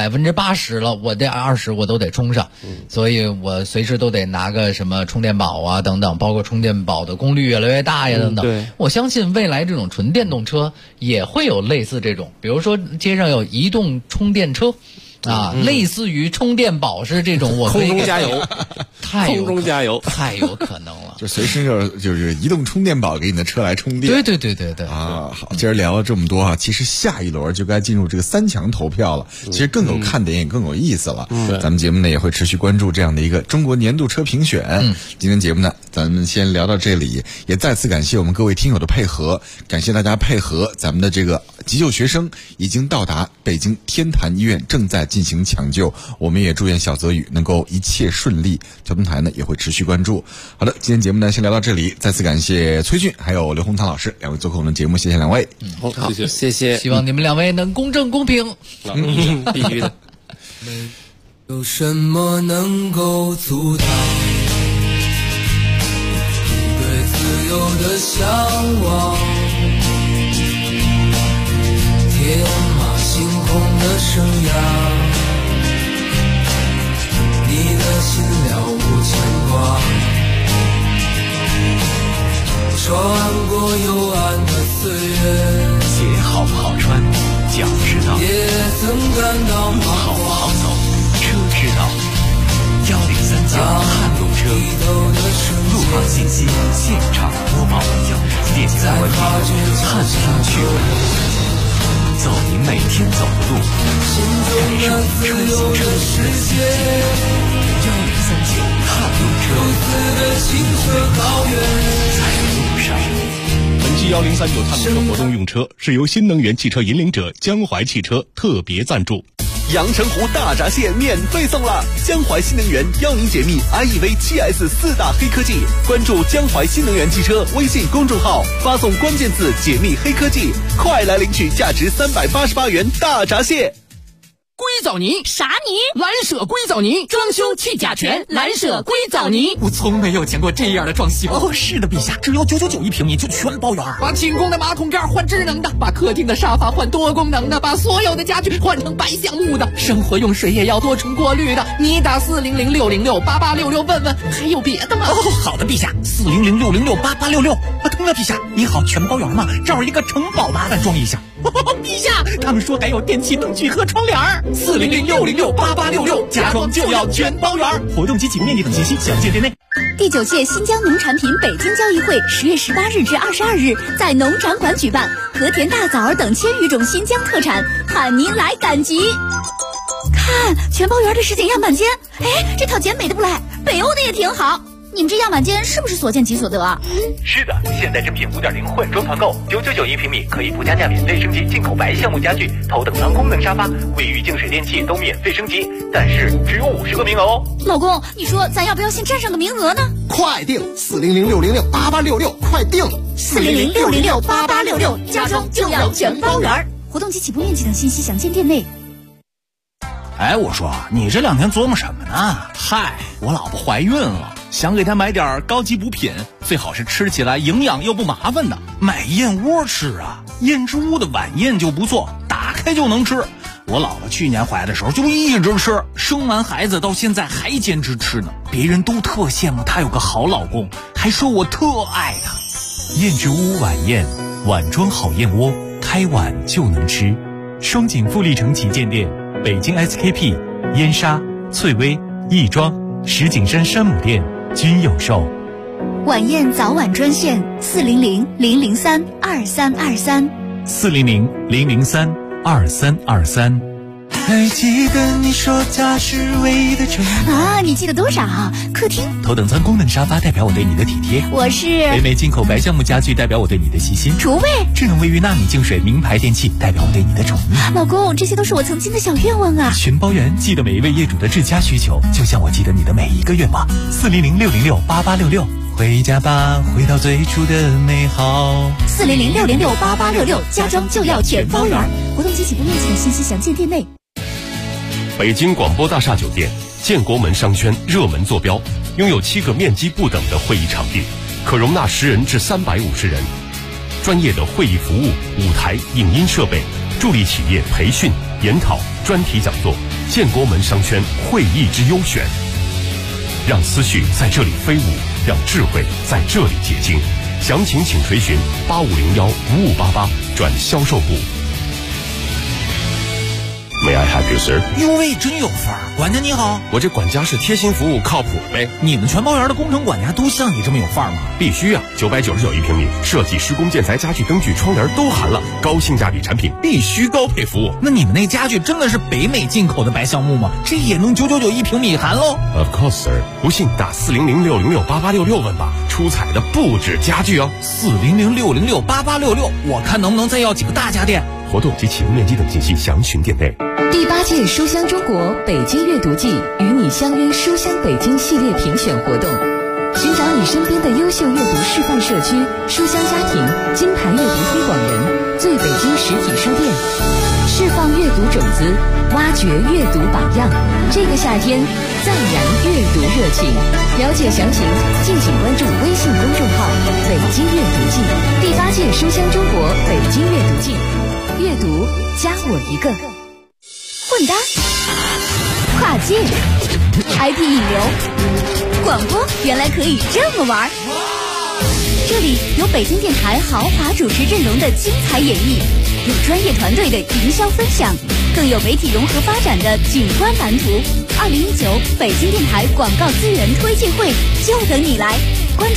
Speaker 5: 80%了，我这20我都得充上，所以我随时都得拿个什么充电宝等等，包括充电宝的功率越来越大呀等等。
Speaker 15: 对，
Speaker 5: 我相信未来这种纯电动车也会有类似这种，比如说街上有移动充电车啊，类似于充电宝是这种，我可以
Speaker 15: 空中加油，空中加油，
Speaker 5: 太有可能了。
Speaker 7: 就随身就是移动充电宝给你的车来充电。
Speaker 5: 对
Speaker 7: 啊！好，今儿聊了这么多啊，其实下一轮就该进入这个3强投票了，其实更有看点，也更有意思了。咱们节目呢也会持续关注这样的一个中国年度车评选。今天节目呢，咱们先聊到这里，也再次感谢我们各位听友的配合，感谢大家配合。咱们的这个急救学生已经到达北京天坛医院，正在进行抢救。我们也祝愿小泽宇能够一切顺利。交通台呢也会持续关注。好的，今天节目呢先聊到这里，再次感谢崔俊还有刘洪涛老师两位做客我们的节目，谢谢两位。
Speaker 15: 好，谢谢。
Speaker 5: 希望你们两位能公正公平。
Speaker 15: 必须的。
Speaker 14: 没有什么能够阻挡你对自由的向往，天马行空的生涯，你的心了无牵挂，穿过幽暗的岁月，
Speaker 20: 鞋好不好穿，脚知道；
Speaker 14: 也曾感到
Speaker 20: 路好不好走，车知道。103九汉路车，路况信息现场播报，电子关注汉风趣闻，走您每天走的路，感受车行车的世界。103九汉路车，在路上。
Speaker 8: 本期1039汉路车活动用车是由新能源汽车引领者江淮汽车特别赞助。
Speaker 19: 阳澄湖大闸蟹免费送了！江淮新能源邀您解密 IEV 7S 4大黑科技，关注江淮新能源汽车微信公众号，发送关键字解密黑科技，快来领取价值388元大闸蟹。
Speaker 22: 硅藻泥
Speaker 1: 啥泥？
Speaker 22: 蓝舍硅藻泥，装修去甲醛，蓝舍硅藻泥。 我从没有见过这样的装修。
Speaker 20: 哦，是的，陛下，只要999一平米就全包圆。
Speaker 22: 把清宫的马桶盖换智能的，把客厅的沙发换多功能的，把所有的家具换成白橡木的，生活用水也要多重过滤的。你打400-606-8866问问，还有别的吗？
Speaker 20: 哦，好的，陛下，400-606-8866。通了，陛下，你好，全包圆吗？这儿一个城堡，麻烦装一下。陛下，他们说还有电器灯具和窗帘，400-606-8866，家装就要全包圆。活动及起步面积等信息详见店内。
Speaker 2: 第9届新疆农产品北京交易会10月18日至22日在农展馆举办，和田大枣等1000余种新疆特产，盼您来赶集。看，全包圆的实景样板间，哎，这套剪美的不赖，北欧的也挺好。你们这样板间是不是所见即所得啊？
Speaker 20: 是的，现在正品5.0混装团购，999一平米，可以不加价免费升级进口白橡木家具、头等舱功能沙发、卫浴净水电器都免费升级，但是只有50个名额哦。
Speaker 2: 老公，你说咱要不要先占上个名额呢？
Speaker 21: 快订400-606-8866，快订
Speaker 2: 400-606-8866，家装就要全包圆。活动及起步面积等信息详见店内。
Speaker 20: 哎，我说你这2天琢磨什么呢？嗨，我老婆怀孕了，想给她买点高级补品，最好是吃起来营养又不麻烦的。买燕窝吃啊，燕之屋的晚宴就不错，打开就能吃。我姥姥去年怀的时候就一直吃，生完孩子到现在还坚持吃呢。别人都特羡慕她有个好老公，还说我特爱她。燕之屋晚宴，碗装好燕窝，开碗就能吃。双井富力城旗舰店。北京 SKP、燕莎、翠微、亦庄、石景山山姆店均有售。
Speaker 2: 晚宴早晚专线400-003-2323。
Speaker 20: 400-003-2323。
Speaker 14: 还记得你说家是唯一的城
Speaker 2: 啊？你记得多少？客厅
Speaker 20: 头等舱功能沙发代表我对你的体贴，
Speaker 2: 我是
Speaker 20: 北美进口白橡木家具代表我对你的细心，
Speaker 2: 厨卫
Speaker 20: 智能卫浴纳米净水名牌电器代表我对你的宠溺。
Speaker 2: 老公，这些都是我曾经的小愿望啊！
Speaker 20: 全包圆，记得每一位业主的至佳需求，就像我记得你的每一个愿望。400-606-8866，回家吧，回到最初的美好。
Speaker 2: 400-606-8866，家装就要全包圆。活动及起步面积等信息详见店内。
Speaker 11: 北京广播大厦酒店建国门商圈热门坐标，拥有7个面积不等的会议场地，可容纳10人至350人。专业的会议服务、舞台、影音设备，助力企业培训、研讨、专题讲座。建国门商圈会议之优选，让思绪在这里飞舞，让智慧在这里结晶。详情请垂询8501-5588转销售部。 May I help you, sir？
Speaker 22: 哟喂，真有范儿！管家你好，
Speaker 11: 我这管家是贴心服务，靠谱呗。
Speaker 22: 你们全包园的工程管家都像你这么有范儿吗？
Speaker 11: 必须啊！999一平米，设计、施工、建材、家具、灯具、窗帘都含了，高性价比产品，必须高配服务。
Speaker 22: 那你们那家具真的是北美进口的白橡木吗？这也能999一平米含喽
Speaker 11: ？Of course, sir。不信打400-606-8866问吧，出彩的不止家具哦。
Speaker 22: 400-606-8866，我看能不能再要几个大家电。
Speaker 11: 活动及启用面积等信息详询店内。
Speaker 2: 第8届书香中国北京阅读季与你相约书香北京系列评选活动，寻找你身边的优秀阅读示范社区、书香家庭、金牌阅读推广人、最北京实体书店，释放阅读种子，挖掘阅读榜样。这个夏天，再燃阅读热情。了解详情，敬请关注微信公众号“北京阅读季”。第8届书香中国北京阅读季，阅读加我一个。混搭、跨界、IP 引流、广播，原来可以这么玩。这里有北京电台豪华主持阵容的精彩演绎，有专业团队的营销分享，更有媒体融合发展的景观蓝图。2019北京电台广告资源推介会就等你来，关注